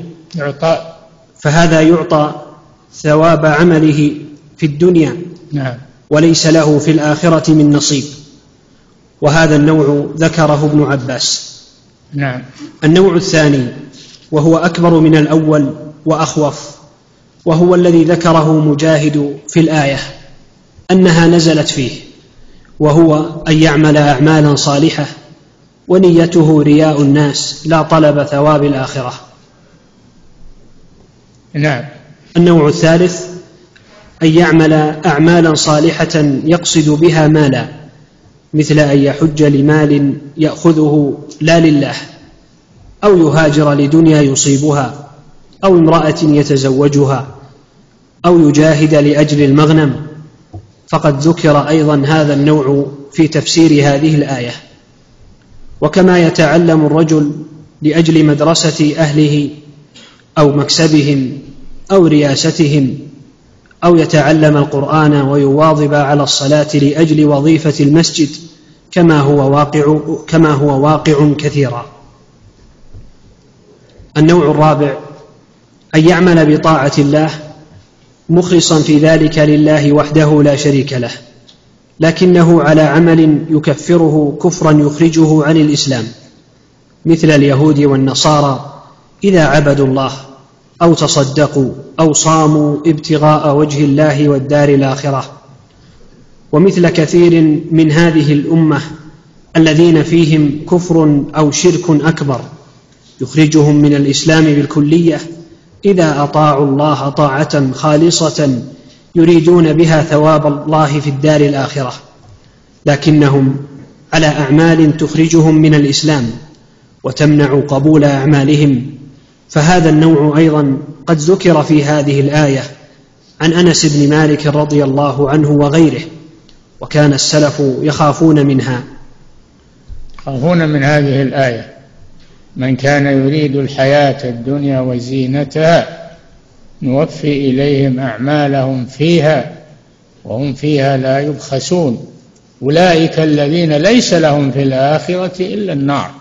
ثواب عمله في الدنيا، نعم، وليس له في الآخرة من نصيب. وهذا النوع ذكره ابن عباس. نعم. النوع الثاني وهو أكبر من الأول وأخوف، وهو الذي ذكره مجاهد في الآية أنها نزلت فيه، وهو أن يعمل أعمالا صالحة ونيته رياء الناس لا طلب ثواب الآخرة. نعم. النوع الثالث أن يعمل أعمالا صالحة يقصد بها مالا، مثل أن يحج لمال يأخذه لا لله، أو يهاجر لدنيا يصيبها، أو امرأة يتزوجها، أو يجاهد لأجل المغنم. فقد ذكر أيضا هذا النوع في تفسير هذه الآية. وكما يتعلم الرجل لأجل مدرسة أهله أو مكسبهم أو رياستهم، أو يتعلم القرآن ويواظب على الصلاة لأجل وظيفة المسجد، كما هو واقع كثيرا. النوع الرابع أن يعمل بطاعة الله مخلصا في ذلك لله وحده لا شريك له، لكنه على عمل يكفره كفرا يخرجه عن الإسلام، مثل اليهود والنصارى إذا عبدوا الله أو تصدقوا أو صاموا ابتغاء وجه الله والدار الآخرة، ومثل كثير من هذه الأمة الذين فيهم كفر أو شرك أكبر يخرجهم من الإسلام بالكلية إذا أطاعوا الله طاعة خالصة يريدون بها ثواب الله في الدار الآخرة، لكنهم على أعمال تخرجهم من الإسلام وتمنع قبول أعمالهم، فهذا النوع أيضا قد ذكر في هذه الآية عن أنس بن مالك رضي الله عنه وغيره، وكان السلف يخافون منها. يخافون من هذه الآية: من كان يريد الحياة الدنيا وزينتها نوفي إليهم أعمالهم فيها وهم فيها لا يبخسون أولئك الذين ليس لهم في الآخرة إلا النار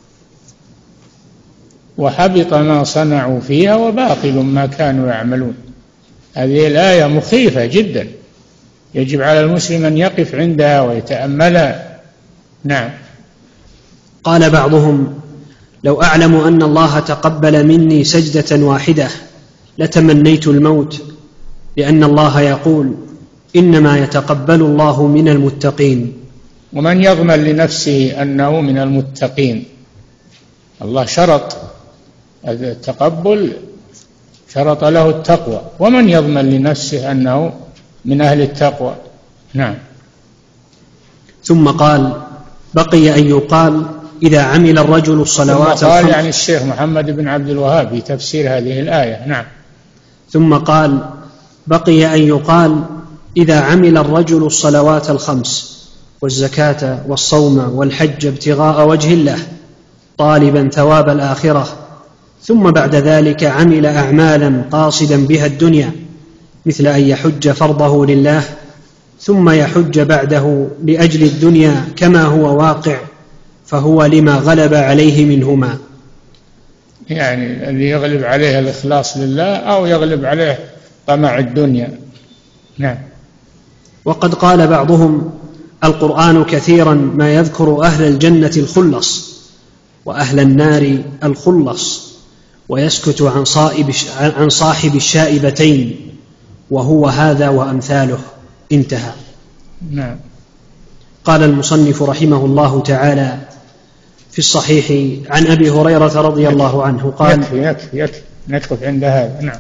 وحبط ما صنعوا فيها وباطل ما كانوا يعملون. هذه الآية مخيفة جدا، يجب على المسلم أن يقف عندها ويتأملها. نعم. قال بعضهم: لو أعلم أن الله تقبل مني سجدة واحدة لتمنيت الموت، لأن الله يقول: إنما يتقبل الله من المتقين. ومن يضمن لنفسه أنه من المتقين؟ الله شرط التقبل، شرط له التقوى، ومن يضمن لنفسه أنه من أهل التقوى؟ نعم. ثم قال: بقي أن يقال إذا عمل الرجل الصلوات قال يعني الشيخ محمد بن عبد الوهاب في تفسير هذه الآية. نعم. ثم قال: بقي أن يقال إذا عمل الرجل الصلوات الخمس والزكاة والصوم والحج ابتغاء وجه الله طالبا ثواب الآخرة، ثم بعد ذلك عمل أعمالا قاصدا بها الدنيا، مثل أن يحج فرضه لله ثم يحج بعده لأجل الدنيا كما هو واقع، فهو لما غلب عليه منهما. يعني الذي يغلب عليه الإخلاص لله أو يغلب عليه طمع الدنيا. نعم. وقد قال بعضهم: القرآن كثيرا ما يذكر أهل الجنة الخلص وأهل النار الخلص، ويسكت عن صاحب الشائبتين، وهو هذا وأمثاله. انتهى. نعم. قال المصنف رحمه الله تعالى في الصحيح عن أبي هريرة رضي الله عنه قال: يكفي نقف عند هذا. نعم.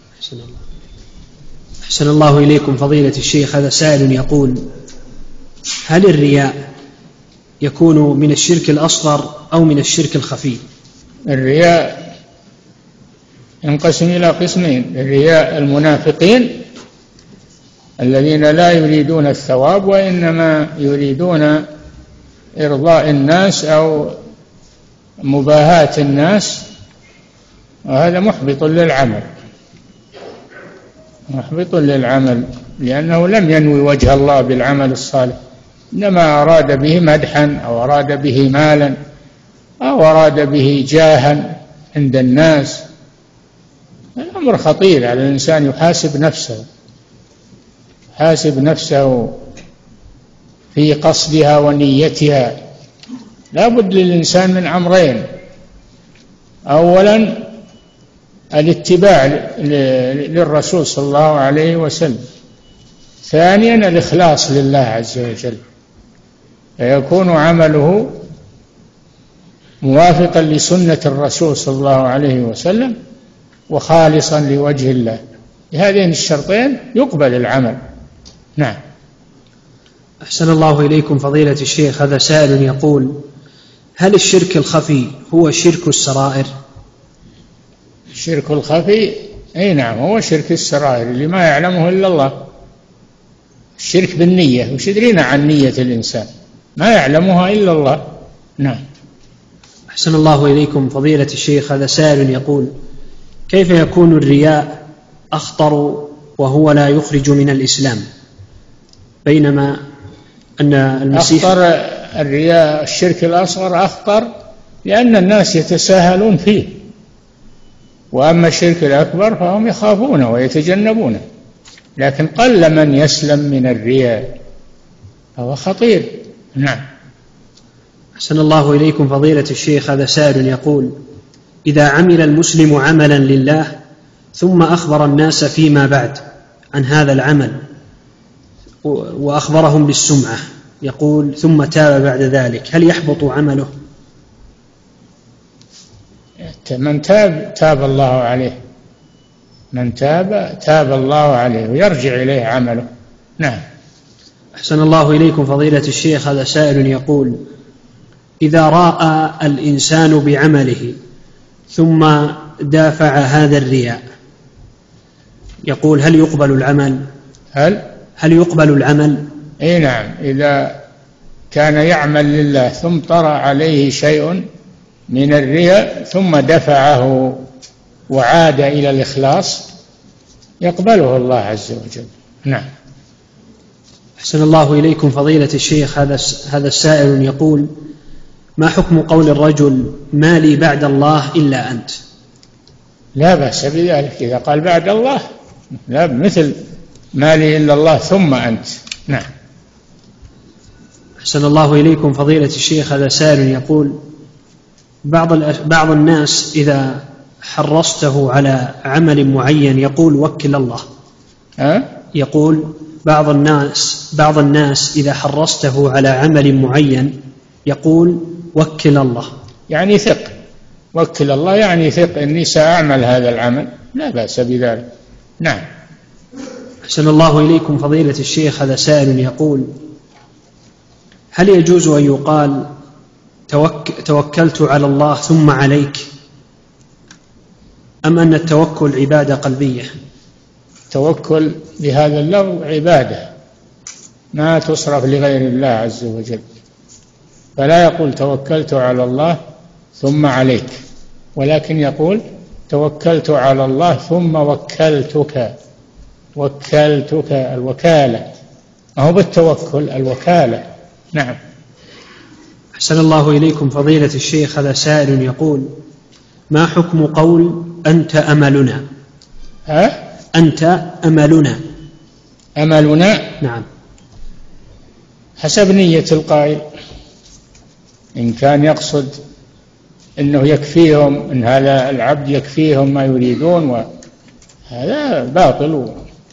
أحسن الله إليكم فضيلة الشيخ. هذا سائل يقول: هل الرياء يكون من الشرك الأصغر أو من الشرك الخفي؟ الرياء ينقسم إلى قسمين: الرياء المنافقين الذين لا يريدون الثواب وإنما يريدون إرضاء الناس أو مباهاة الناس، وهذا محبط للعمل لأنه لم ينوي وجه الله بالعمل الصالح، إنما أراد به مدحا أو أراد به مالا أو أراد به جاها عند الناس. الأمر خطير على الإنسان، يحاسب نفسه في قصدها ونيتها. لا بد للإنسان من أمرين: أولا الاتباع للرسول صلى الله عليه وسلم، ثانيا الإخلاص لله عز وجل، فيكون عمله موافقا لسنة الرسول صلى الله عليه وسلم وخالصا لوجه الله. بهذين الشرطين يقبل العمل. نعم. أحسن الله إليكم فضيلة الشيخ. هذا سائل يقول: هل الشرك الخفي هو شرك السرائر؟ الشرك الخفي أي نعم، هو شرك السرائر اللي ما يعلمه إلا الله. الشرك بالنية، وش يدرينا عن نية الإنسان؟ ما يعلمها إلا الله. نعم. أحسن الله إليكم فضيلة الشيخ. هذا سائل يقول: كيف يكون الرياء أخطر وهو لا يخرج من الإسلام، بينما أن المسيح أخطر؟ الرياء الشرك الأصغر أخطر لأن الناس يتساهلون فيه، وأما الشرك الأكبر فهم يخافونه ويتجنبونه، لكن قل من يسلم من الرياء، هو خطير. نعم. أحسن الله إليكم فضيلة الشيخ. هذا سائل يقول: إذا عمل المسلم عملا لله ثم أخبر الناس فيما بعد عن هذا العمل وأخبرهم بالسمعة، يقول ثم تاب بعد ذلك، هل يحبط عمله؟ من تاب الله عليه، من تاب الله عليه ويرجع إليه عمله. نعم. أحسن الله إليكم فضيلة الشيخ. هذا سائل يقول: إذا رأى الإنسان بعمله ثم دافع هذا الرياء، يقول هل يقبل العمل؟ هل يقبل العمل؟ اي نعم، إذا كان يعمل لله ثم طرأ عليه شيء من الرياء ثم دفعه وعاد إلى الإخلاص يقبله الله عز وجل. نعم. أحسن الله إليكم فضيلة الشيخ، هذا السائل يقول: ما حكم قول الرجل ما لي بعد الله إلا أنت؟ لا بأس بذلك إذا قال بعد الله، لا مثل ما لي إلا الله ثم أنت. نعم. أحسن الله إليكم فضيلة الشيخ، هذا سائل يقول: بعض الناس إذا حرصته على عمل معين يقول وكل الله. يقول بعض الناس إذا حرصته على عمل معين يقول وكل الله، يعني ثق، وكل الله يعني ثق أني سأعمل هذا العمل، لا بأس بذلك. نعم. أحسن الله إليكم فضيلة الشيخ، هذا سائل يقول: هل يجوز أن يقال توكلت على الله ثم عليك، أم أن التوكل عبادة قلبية؟ توكل بهذا اللفظ عبادة ما تصرف لغير الله عز وجل، فلا يقول توكلت على الله ثم عليك، ولكن يقول توكلت على الله ثم وكلتك الوكالة، ما هو بالتوكل الوكالة. نعم. أحسن الله إليكم فضيلة الشيخ، هذا سائل يقول: ما حكم قول أنت أملنا؟ أنت أملنا. أملنا؟ نعم. حسب نية القائل، إن كان يقصد أنه يكفيهم، إن هذا العبد يكفيهم ما يريدون، هذا باطل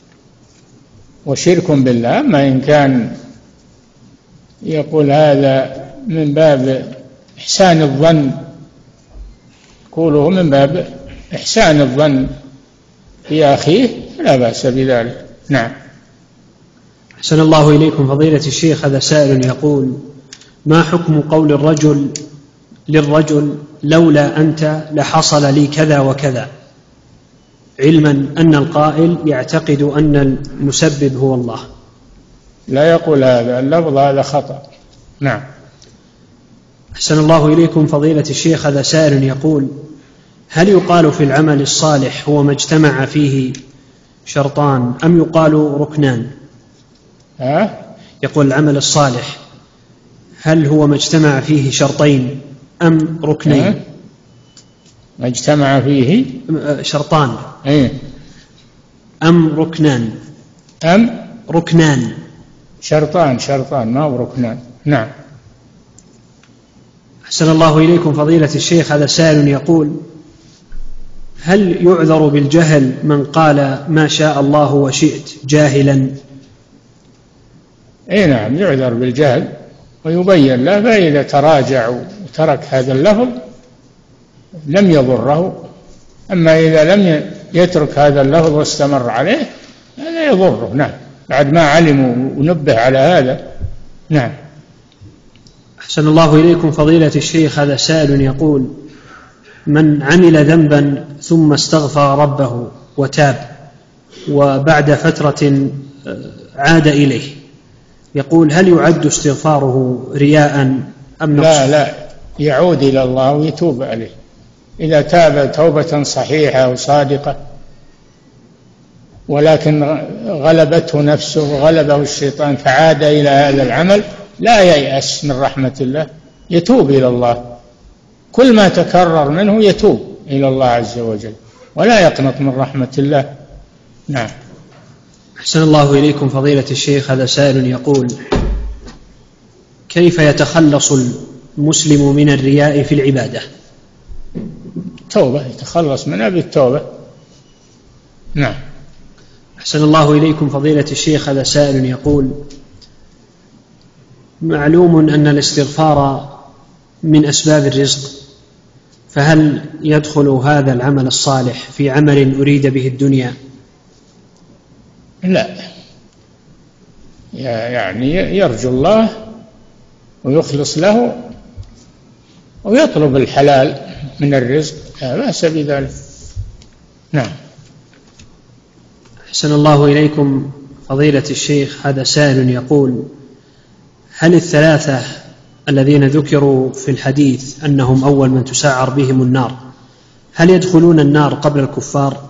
وشرك بالله. أما إن كان يقول هذا من باب إحسان الظن، قوله من باب إحسان الظن في أخيه، لا بأس بذلك. نعم. أحسن الله إليكم فضيلة الشيخ، هذا سائل يقول: ما حكم قول الرجل للرجل لولا أنت لحصل لي كذا وكذا، علما أن القائل يعتقد أن المسبب هو الله؟ لا يقول هذا اللفظ، هذا خطأ. نعم. أحسن الله إليكم فضيلة الشيخ، هذا سائل يقول: هل يقال في العمل الصالح هو ما اجتمع فيه شرطان أم يقال ركنان؟ يقول العمل الصالح هل هو ما اجتمع فيه شرطين أم ركنين؟ ما اجتمع فيه شرطان أم ركنان؟ أم ركنان. شرطان ما هو ركنان. نعم. أحسن الله إليكم فضيلة الشيخ، هذا سائل يقول: هل يعذر بالجهل من قال ما شاء الله وشئت جاهلا؟ نعم، يعذر بالجهل ويبين له، فإذا تراجع وترك هذا اللفظ لم يضره. أما إذا لم يترك هذا اللفظ واستمر عليه هذا يضره. نعم، بعد ما علم ونبه على هذا. نعم. أحسن الله إليكم فضيلة الشيخ، هذا سائل يقول: من عمل ذنبا ثم استغفر ربه وتاب وبعد فترة عاد إليه، يقول هل يعد استغفاره رياء أم نقص؟ لا، يعود إلى الله ويتوب عليه. إذا تاب توبة صحيحة وصادقة، ولكن غلبته نفسه وغلبه الشيطان فعاد إلى هذا العمل، لا ييأس من رحمة الله، يتوب إلى الله، كل ما تكرر منه يتوب إلى الله عز وجل ولا يقنط من رحمة الله. نعم. أحسن الله إليكم فضيلة الشيخ، هذا سائل يقول: كيف يتخلص المسلم من الرياء في العبادة؟ توبة، يتخلص منها بالتوبة. نعم. أحسن الله إليكم فضيلة الشيخ، هذا سائل يقول: معلوم أن الاستغفار من أسباب الرزق، فهل يدخل هذا العمل الصالح في عمل أريد به الدنيا؟ لا، يعني يرجو الله ويخلص له ويطلب الحلال من الرزق، لا بأس بذلك. نعم. أحسن الله إليكم فضيلة الشيخ، هذا سائل يقول: هل الثلاثة الذين ذكروا في الحديث أنهم أول من تسعر بهم النار هل يدخلون النار قبل الكفار؟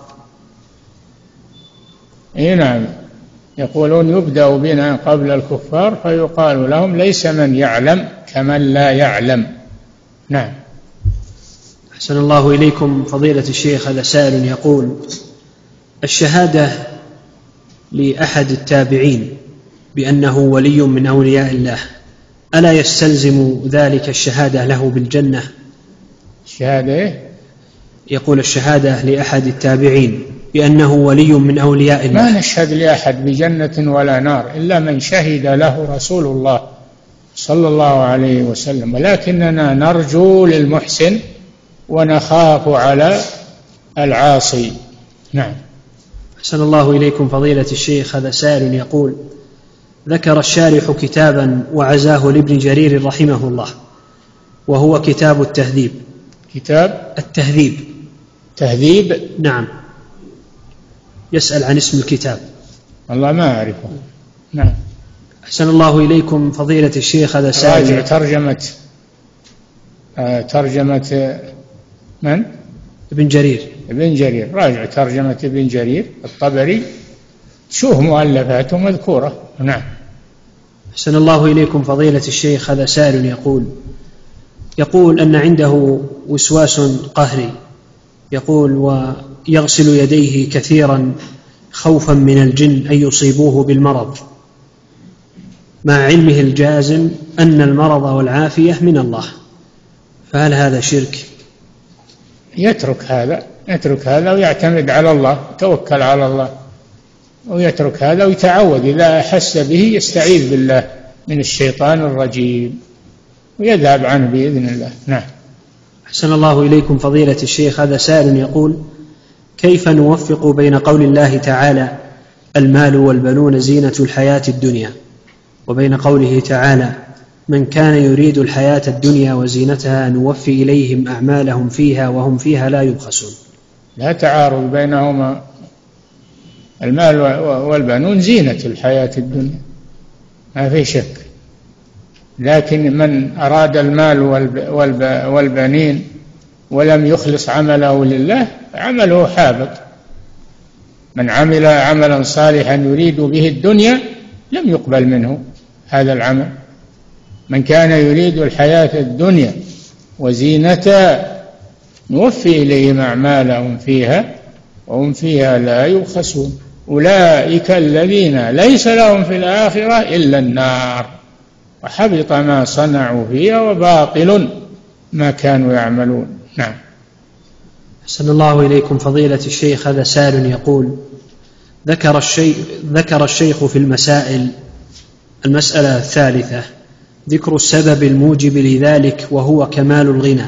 نعم، يقولون يبدأ بنا قبل الكفار فيقال لهم ليس من يعلم كمن لا يعلم. نعم. أحسن الله إليكم فضيلة الشيخ، هذا سائل يقول: الشهادة لأحد التابعين بأنه ولي من أولياء الله ألا يستلزم ذلك الشهادة له بالجنة؟ الشهادة، يقول الشهادة لأحد التابعين بأنه ولي من أولياء الله. ما نشهد لأحد بجنة ولا نار إلا من شهد له رسول الله صلى الله عليه وسلم، ولكننا نرجو للمحسن ونخاف على العاصي. نعم. أحسن الله إليكم فضيلة الشيخ، هذا سائل يقول: ذكر الشارح كتابا وعزاه لابن جرير رحمه الله وهو كتاب التهذيب. كتاب التهذيب. تهذيب؟ نعم. يسأل عن اسم الكتاب. والله ما أعرفه. نعم. أحسن الله إليكم فضيلة الشيخ، هذا سائل. راجع ترجمة من؟ ابن جرير. ابن جرير، راجع ترجمة ابن جرير الطبري، شوف مؤلفاته مذكورة. نعم. أحسن الله إليكم فضيلة الشيخ، هذا سائل يقول أن عنده وسواس قهري، يقول ويغسل يديه كثيرا خوفا من الجن أن يصيبوه بالمرض، مع علمه الجازم أن المرض والعافية من الله، فهل هذا شرك؟ يترك هذا ويعتمد على الله، توكل على الله ويترك هذا ويتعوذ، إذا أحس به يستعيذ بالله من الشيطان الرجيم ويذهب عنه بإذن الله. نعم. أحسن الله إليكم فضيلة الشيخ، هذا سائل يقول: كيف نوفق بين قول الله تعالى المال والبنون زينة الحياة الدنيا وبين قوله تعالى من كان يريد الحياة الدنيا وزينتها نوفي إليهم أعمالهم فيها وهم فيها لا يبخسون؟ لا تعارض بينهما، المال والبنون زينة الحياة الدنيا ما في شك، لكن من أراد المال والبنين ولم يخلص عمله لله عمله حابط. من عمل عملا صالحا يريد به الدنيا لم يقبل منه هذا العمل. من كان يريد الحياة الدنيا وزينتها نوفي إليهم أعمالهم فيها وهم فيها لا يبخسون. أولئك الذين ليس لهم في الآخرة إلا النار وحبط ما صنعوا فيها وباطل ما كانوا يعملون. نعم. أحسن الله إليكم فضيلة الشيخ، هذا سائل يقول: ذكر الشيخ في المسائل المسألة الثالثة ذكر السبب الموجب لذلك وهو كمال الغنى.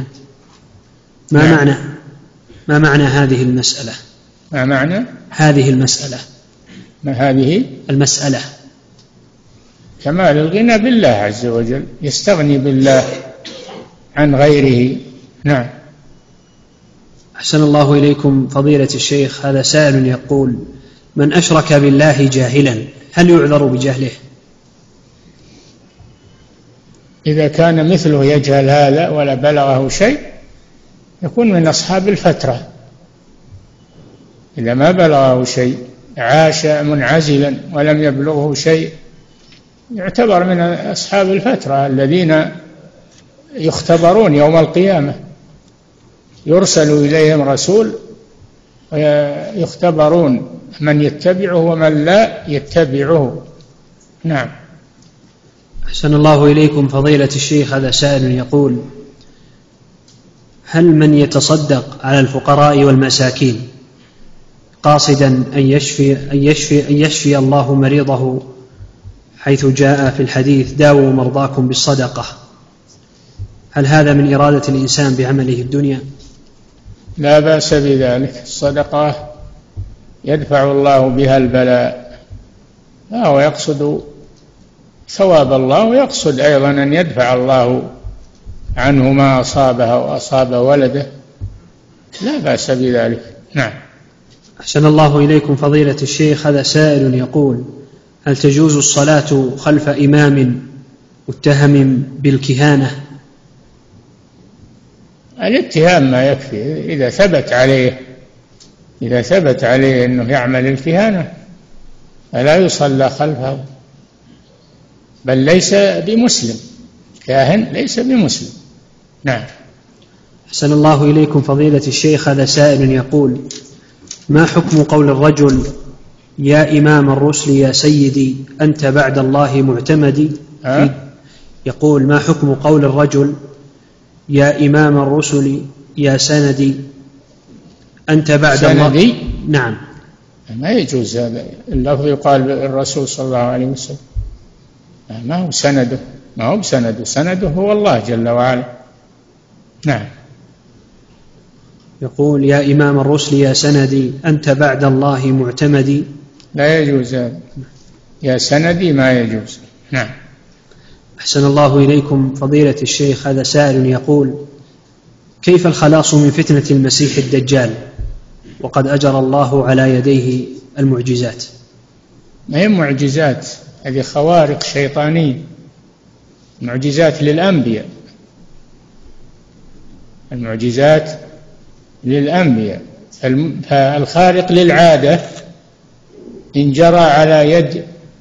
ما معنى هذه المسألة؟ ما معنى هذه المسألة؟ ما هذه المسألة؟ كمال الغنى بالله عز وجل، يستغني بالله عن غيره. نعم. أحسن الله إليكم فضيلة الشيخ، هذا سائل يقول: من أشرك بالله جاهلا هل يعذر بجهله؟ إذا كان مثله يجهل هذا ولا بلغه شيء يكون من أصحاب الفترة. إذا ما بلغه شيء عاش منعزلا ولم يبلغه شيء يعتبر من أصحاب الفترة الذين يختبرون يوم القيامة، يرسل إليهم رسول ويختبرون من يتبعه ومن لا يتبعه. نعم. أحسن الله إليكم فضيلة الشيخ، هذا سائل يقول: هل من يتصدق على الفقراء والمساكين قاصدا أن يشفي الله مريضه حيث جاء في الحديث داووا مرضاكم بالصدقة، هل هذا من إرادة الإنسان بعمله الدنيا؟ لا بأس بذلك، الصدقة يدفع الله بها البلاء، هو يقصد ثواب الله ويقصد أيضا أن يدفع الله عنه ما أصابه وأصاب ولده، لا بأس بذلك. نعم. أحسن الله إليكم فضيلة الشيخ. هذا سائل يقول: هل تجوز الصلاة خلف إمام متهم بالكهانة؟ الاتهام ما يكفي. إذا ثبت عليه أنه يعمل الكهانة فلا يصلى خلفه، بل ليس بمسلم، كاهن ليس بمسلم. نعم. أحسن الله إليكم فضيلة الشيخ. هذا سائل يقول: ما حكم قول الرجل: يا إمام الرسل يا سيدي أنت بعد الله معتمدي؟ يقول: ما حكم قول الرجل: يا إمام الرسل يا سندي أنت بعد الله؟ نعم. ما يجوز هذا اللفظ يقال الرسول صلى الله عليه وسلم، ما هو بسنده، سنده هو الله جل وعلا. نعم. يقول: يا إمام الرسل يا سندي أنت بعد الله معتمدي. لا يجوز هذا، يا سندي ما يجوز. نعم. أحسن الله إليكم فضيلة الشيخ. هذا سائل يقول: كيف الخلاص من فتنة المسيح الدجال وقد أجرى الله على يديه المعجزات؟ ما هي معجزات، هذه خوارق شيطانية، معجزات للأنبياء، المعجزات للأنبياء. فالخارق للعادة إن جرى على يد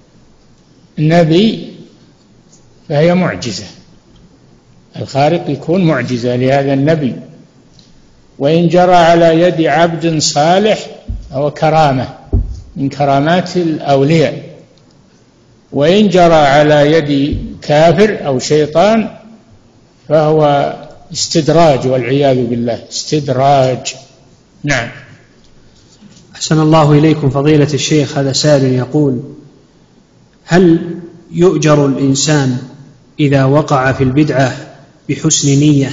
نبي فهي معجزة، الخارق يكون معجزة لهذا النبي. وإن جرى على يد عبد صالح هو كرامة من كرامات الأولياء. وإن جرى على يد كافر أو شيطان فهو استدراج، والعياذ بالله، استدراج. نعم. أحسن الله إليكم فضيلة الشيخ. هذا سائل يقول: هل يؤجر الإنسان إذا وقع في البدعة بحسن نية؟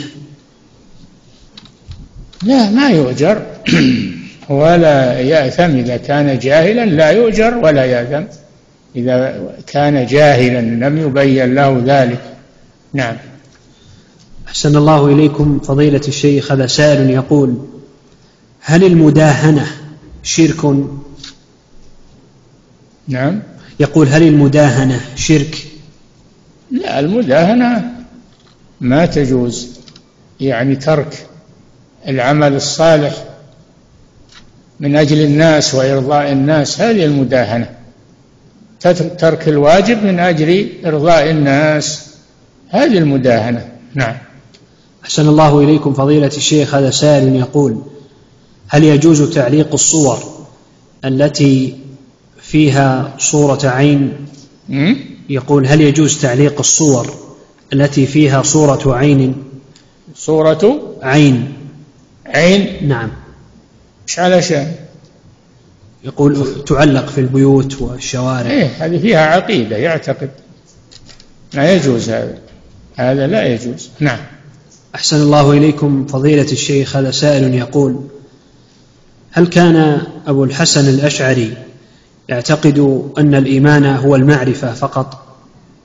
لا، ما يؤجر ولا يأثم. إذا كان جاهلا لا يؤجر ولا يأثم، إذا كان جاهلا لم يبين له ذلك. نعم. أحسن الله إليكم فضيلة الشيخ. هذا سائل يقول: هل المداهنة شرك؟ نعم. يقول: هل المداهنة شرك؟ لا، المداهنة ما تجوز، يعني ترك العمل الصالح من أجل الناس وإرضاء الناس، هذه المداهنة. ترك الواجب من أجل إرضاء الناس، هذه المداهنة. نعم. أحسن الله إليكم فضيلة الشيخ. هذا سائل يقول: هل يجوز تعليق الصور التي فيها صورة عين؟ يقول: هل يجوز تعليق الصور التي فيها صورة عين؟ صورة عين. نعم. مش علشان؟ يقول: تعلق في البيوت والشوارع. هذه فيها عقيدة، يعتقد لا يجوز هذا لا يجوز. نعم. أحسن الله إليكم فضيلة الشيخ. هذا سائل يقول: هل كان أبو الحسن الأشعري يعتقد أن الإيمان هو المعرفة فقط؟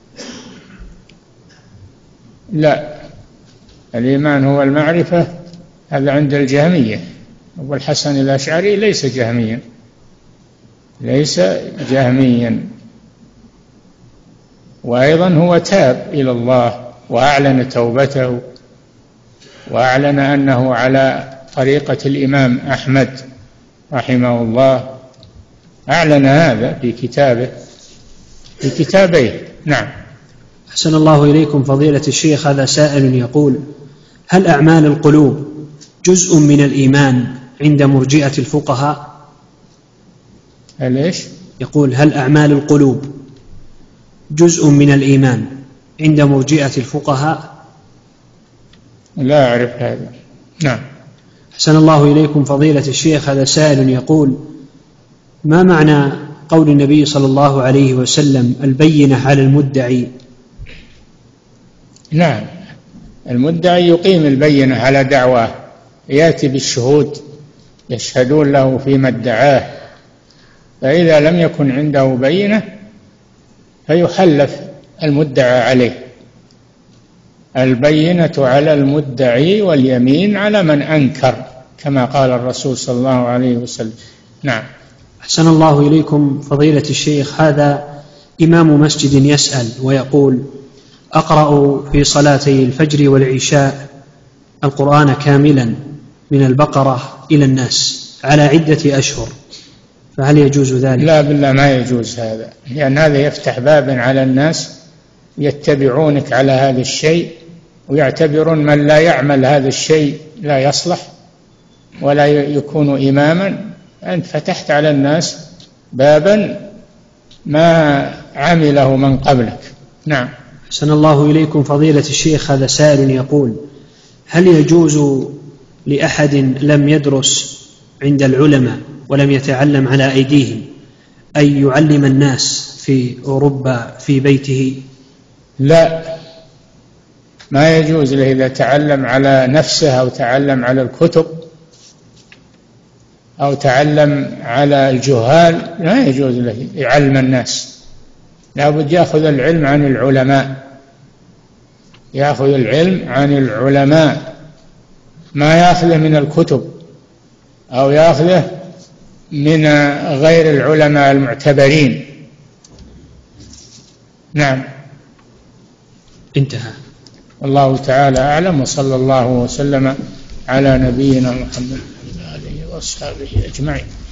لا، الإيمان هو المعرفة، هذا عند الجهمية. أبو الحسن الأشعري ليس جهميا، وأيضا هو تاب إلى الله وأعلن توبته، وأعلن أنه على طريقة الإمام أحمد رحمه الله، أعلن هذا في كتابيه. نعم. أحسن الله إليكم فضيلة الشيخ. هذا سائل يقول: هل أعمال القلوب جزء من الإيمان عند مرجئة الفقهاء؟ ليش؟ يقول: هل أعمال القلوب جزء من الإيمان عند مرجئة الفقهاء؟ لا أعرف هذا. نعم. أحسن الله إليكم فضيلة الشيخ. هذا سائل يقول: ما معنى قول النبي صلى الله عليه وسلم: البينة على المدعي؟ نعم، المدعي يقيم البينة على دعواه، يأتي بالشهود يشهدون له فيما ادعاه، فإذا لم يكن عنده بينة فيحلف المدعى عليه. البينة على المدعي واليمين على من أنكر، كما قال الرسول صلى الله عليه وسلم: نعم. أحسن الله إليكم فضيلة الشيخ. هذا إمام مسجد يسأل ويقول: أقرأ في صلاتي الفجر والعشاء القرآن كاملا من البقرة إلى الناس على عدة أشهر، فهل يجوز ذلك؟ لا بالله ما يجوز هذا، لأن هذا يفتح بابا على الناس يتبعونك على هذا الشيء ويعتبرون من لا يعمل هذا الشيء لا يصلح ولا يكون إماما. أنت فتحت على الناس بابا ما عمله من قبلك. نعم. أحسن الله إليكم فضيلة الشيخ. هذا سائل يقول: هل يجوز لأحد لم يدرس عند العلماء ولم يتعلم على أيديهم أن يعلم الناس في أوروبا في بيته؟ لا، ما يجوز له. إذا تعلم على نفسه أو تعلم على الكتب أو تعلم على الجهال لا يجوز له يعلم الناس. لا بد يأخذ العلم عن العلماء، يأخذ العلم عن العلماء، ما يأخذه من الكتب أو يأخذه من غير العلماء المعتبرين. نعم. انتهى. والله تعالى أعلم، وصلى الله وسلم على نبينا محمد وعلى آله وأصحابه أجمعين.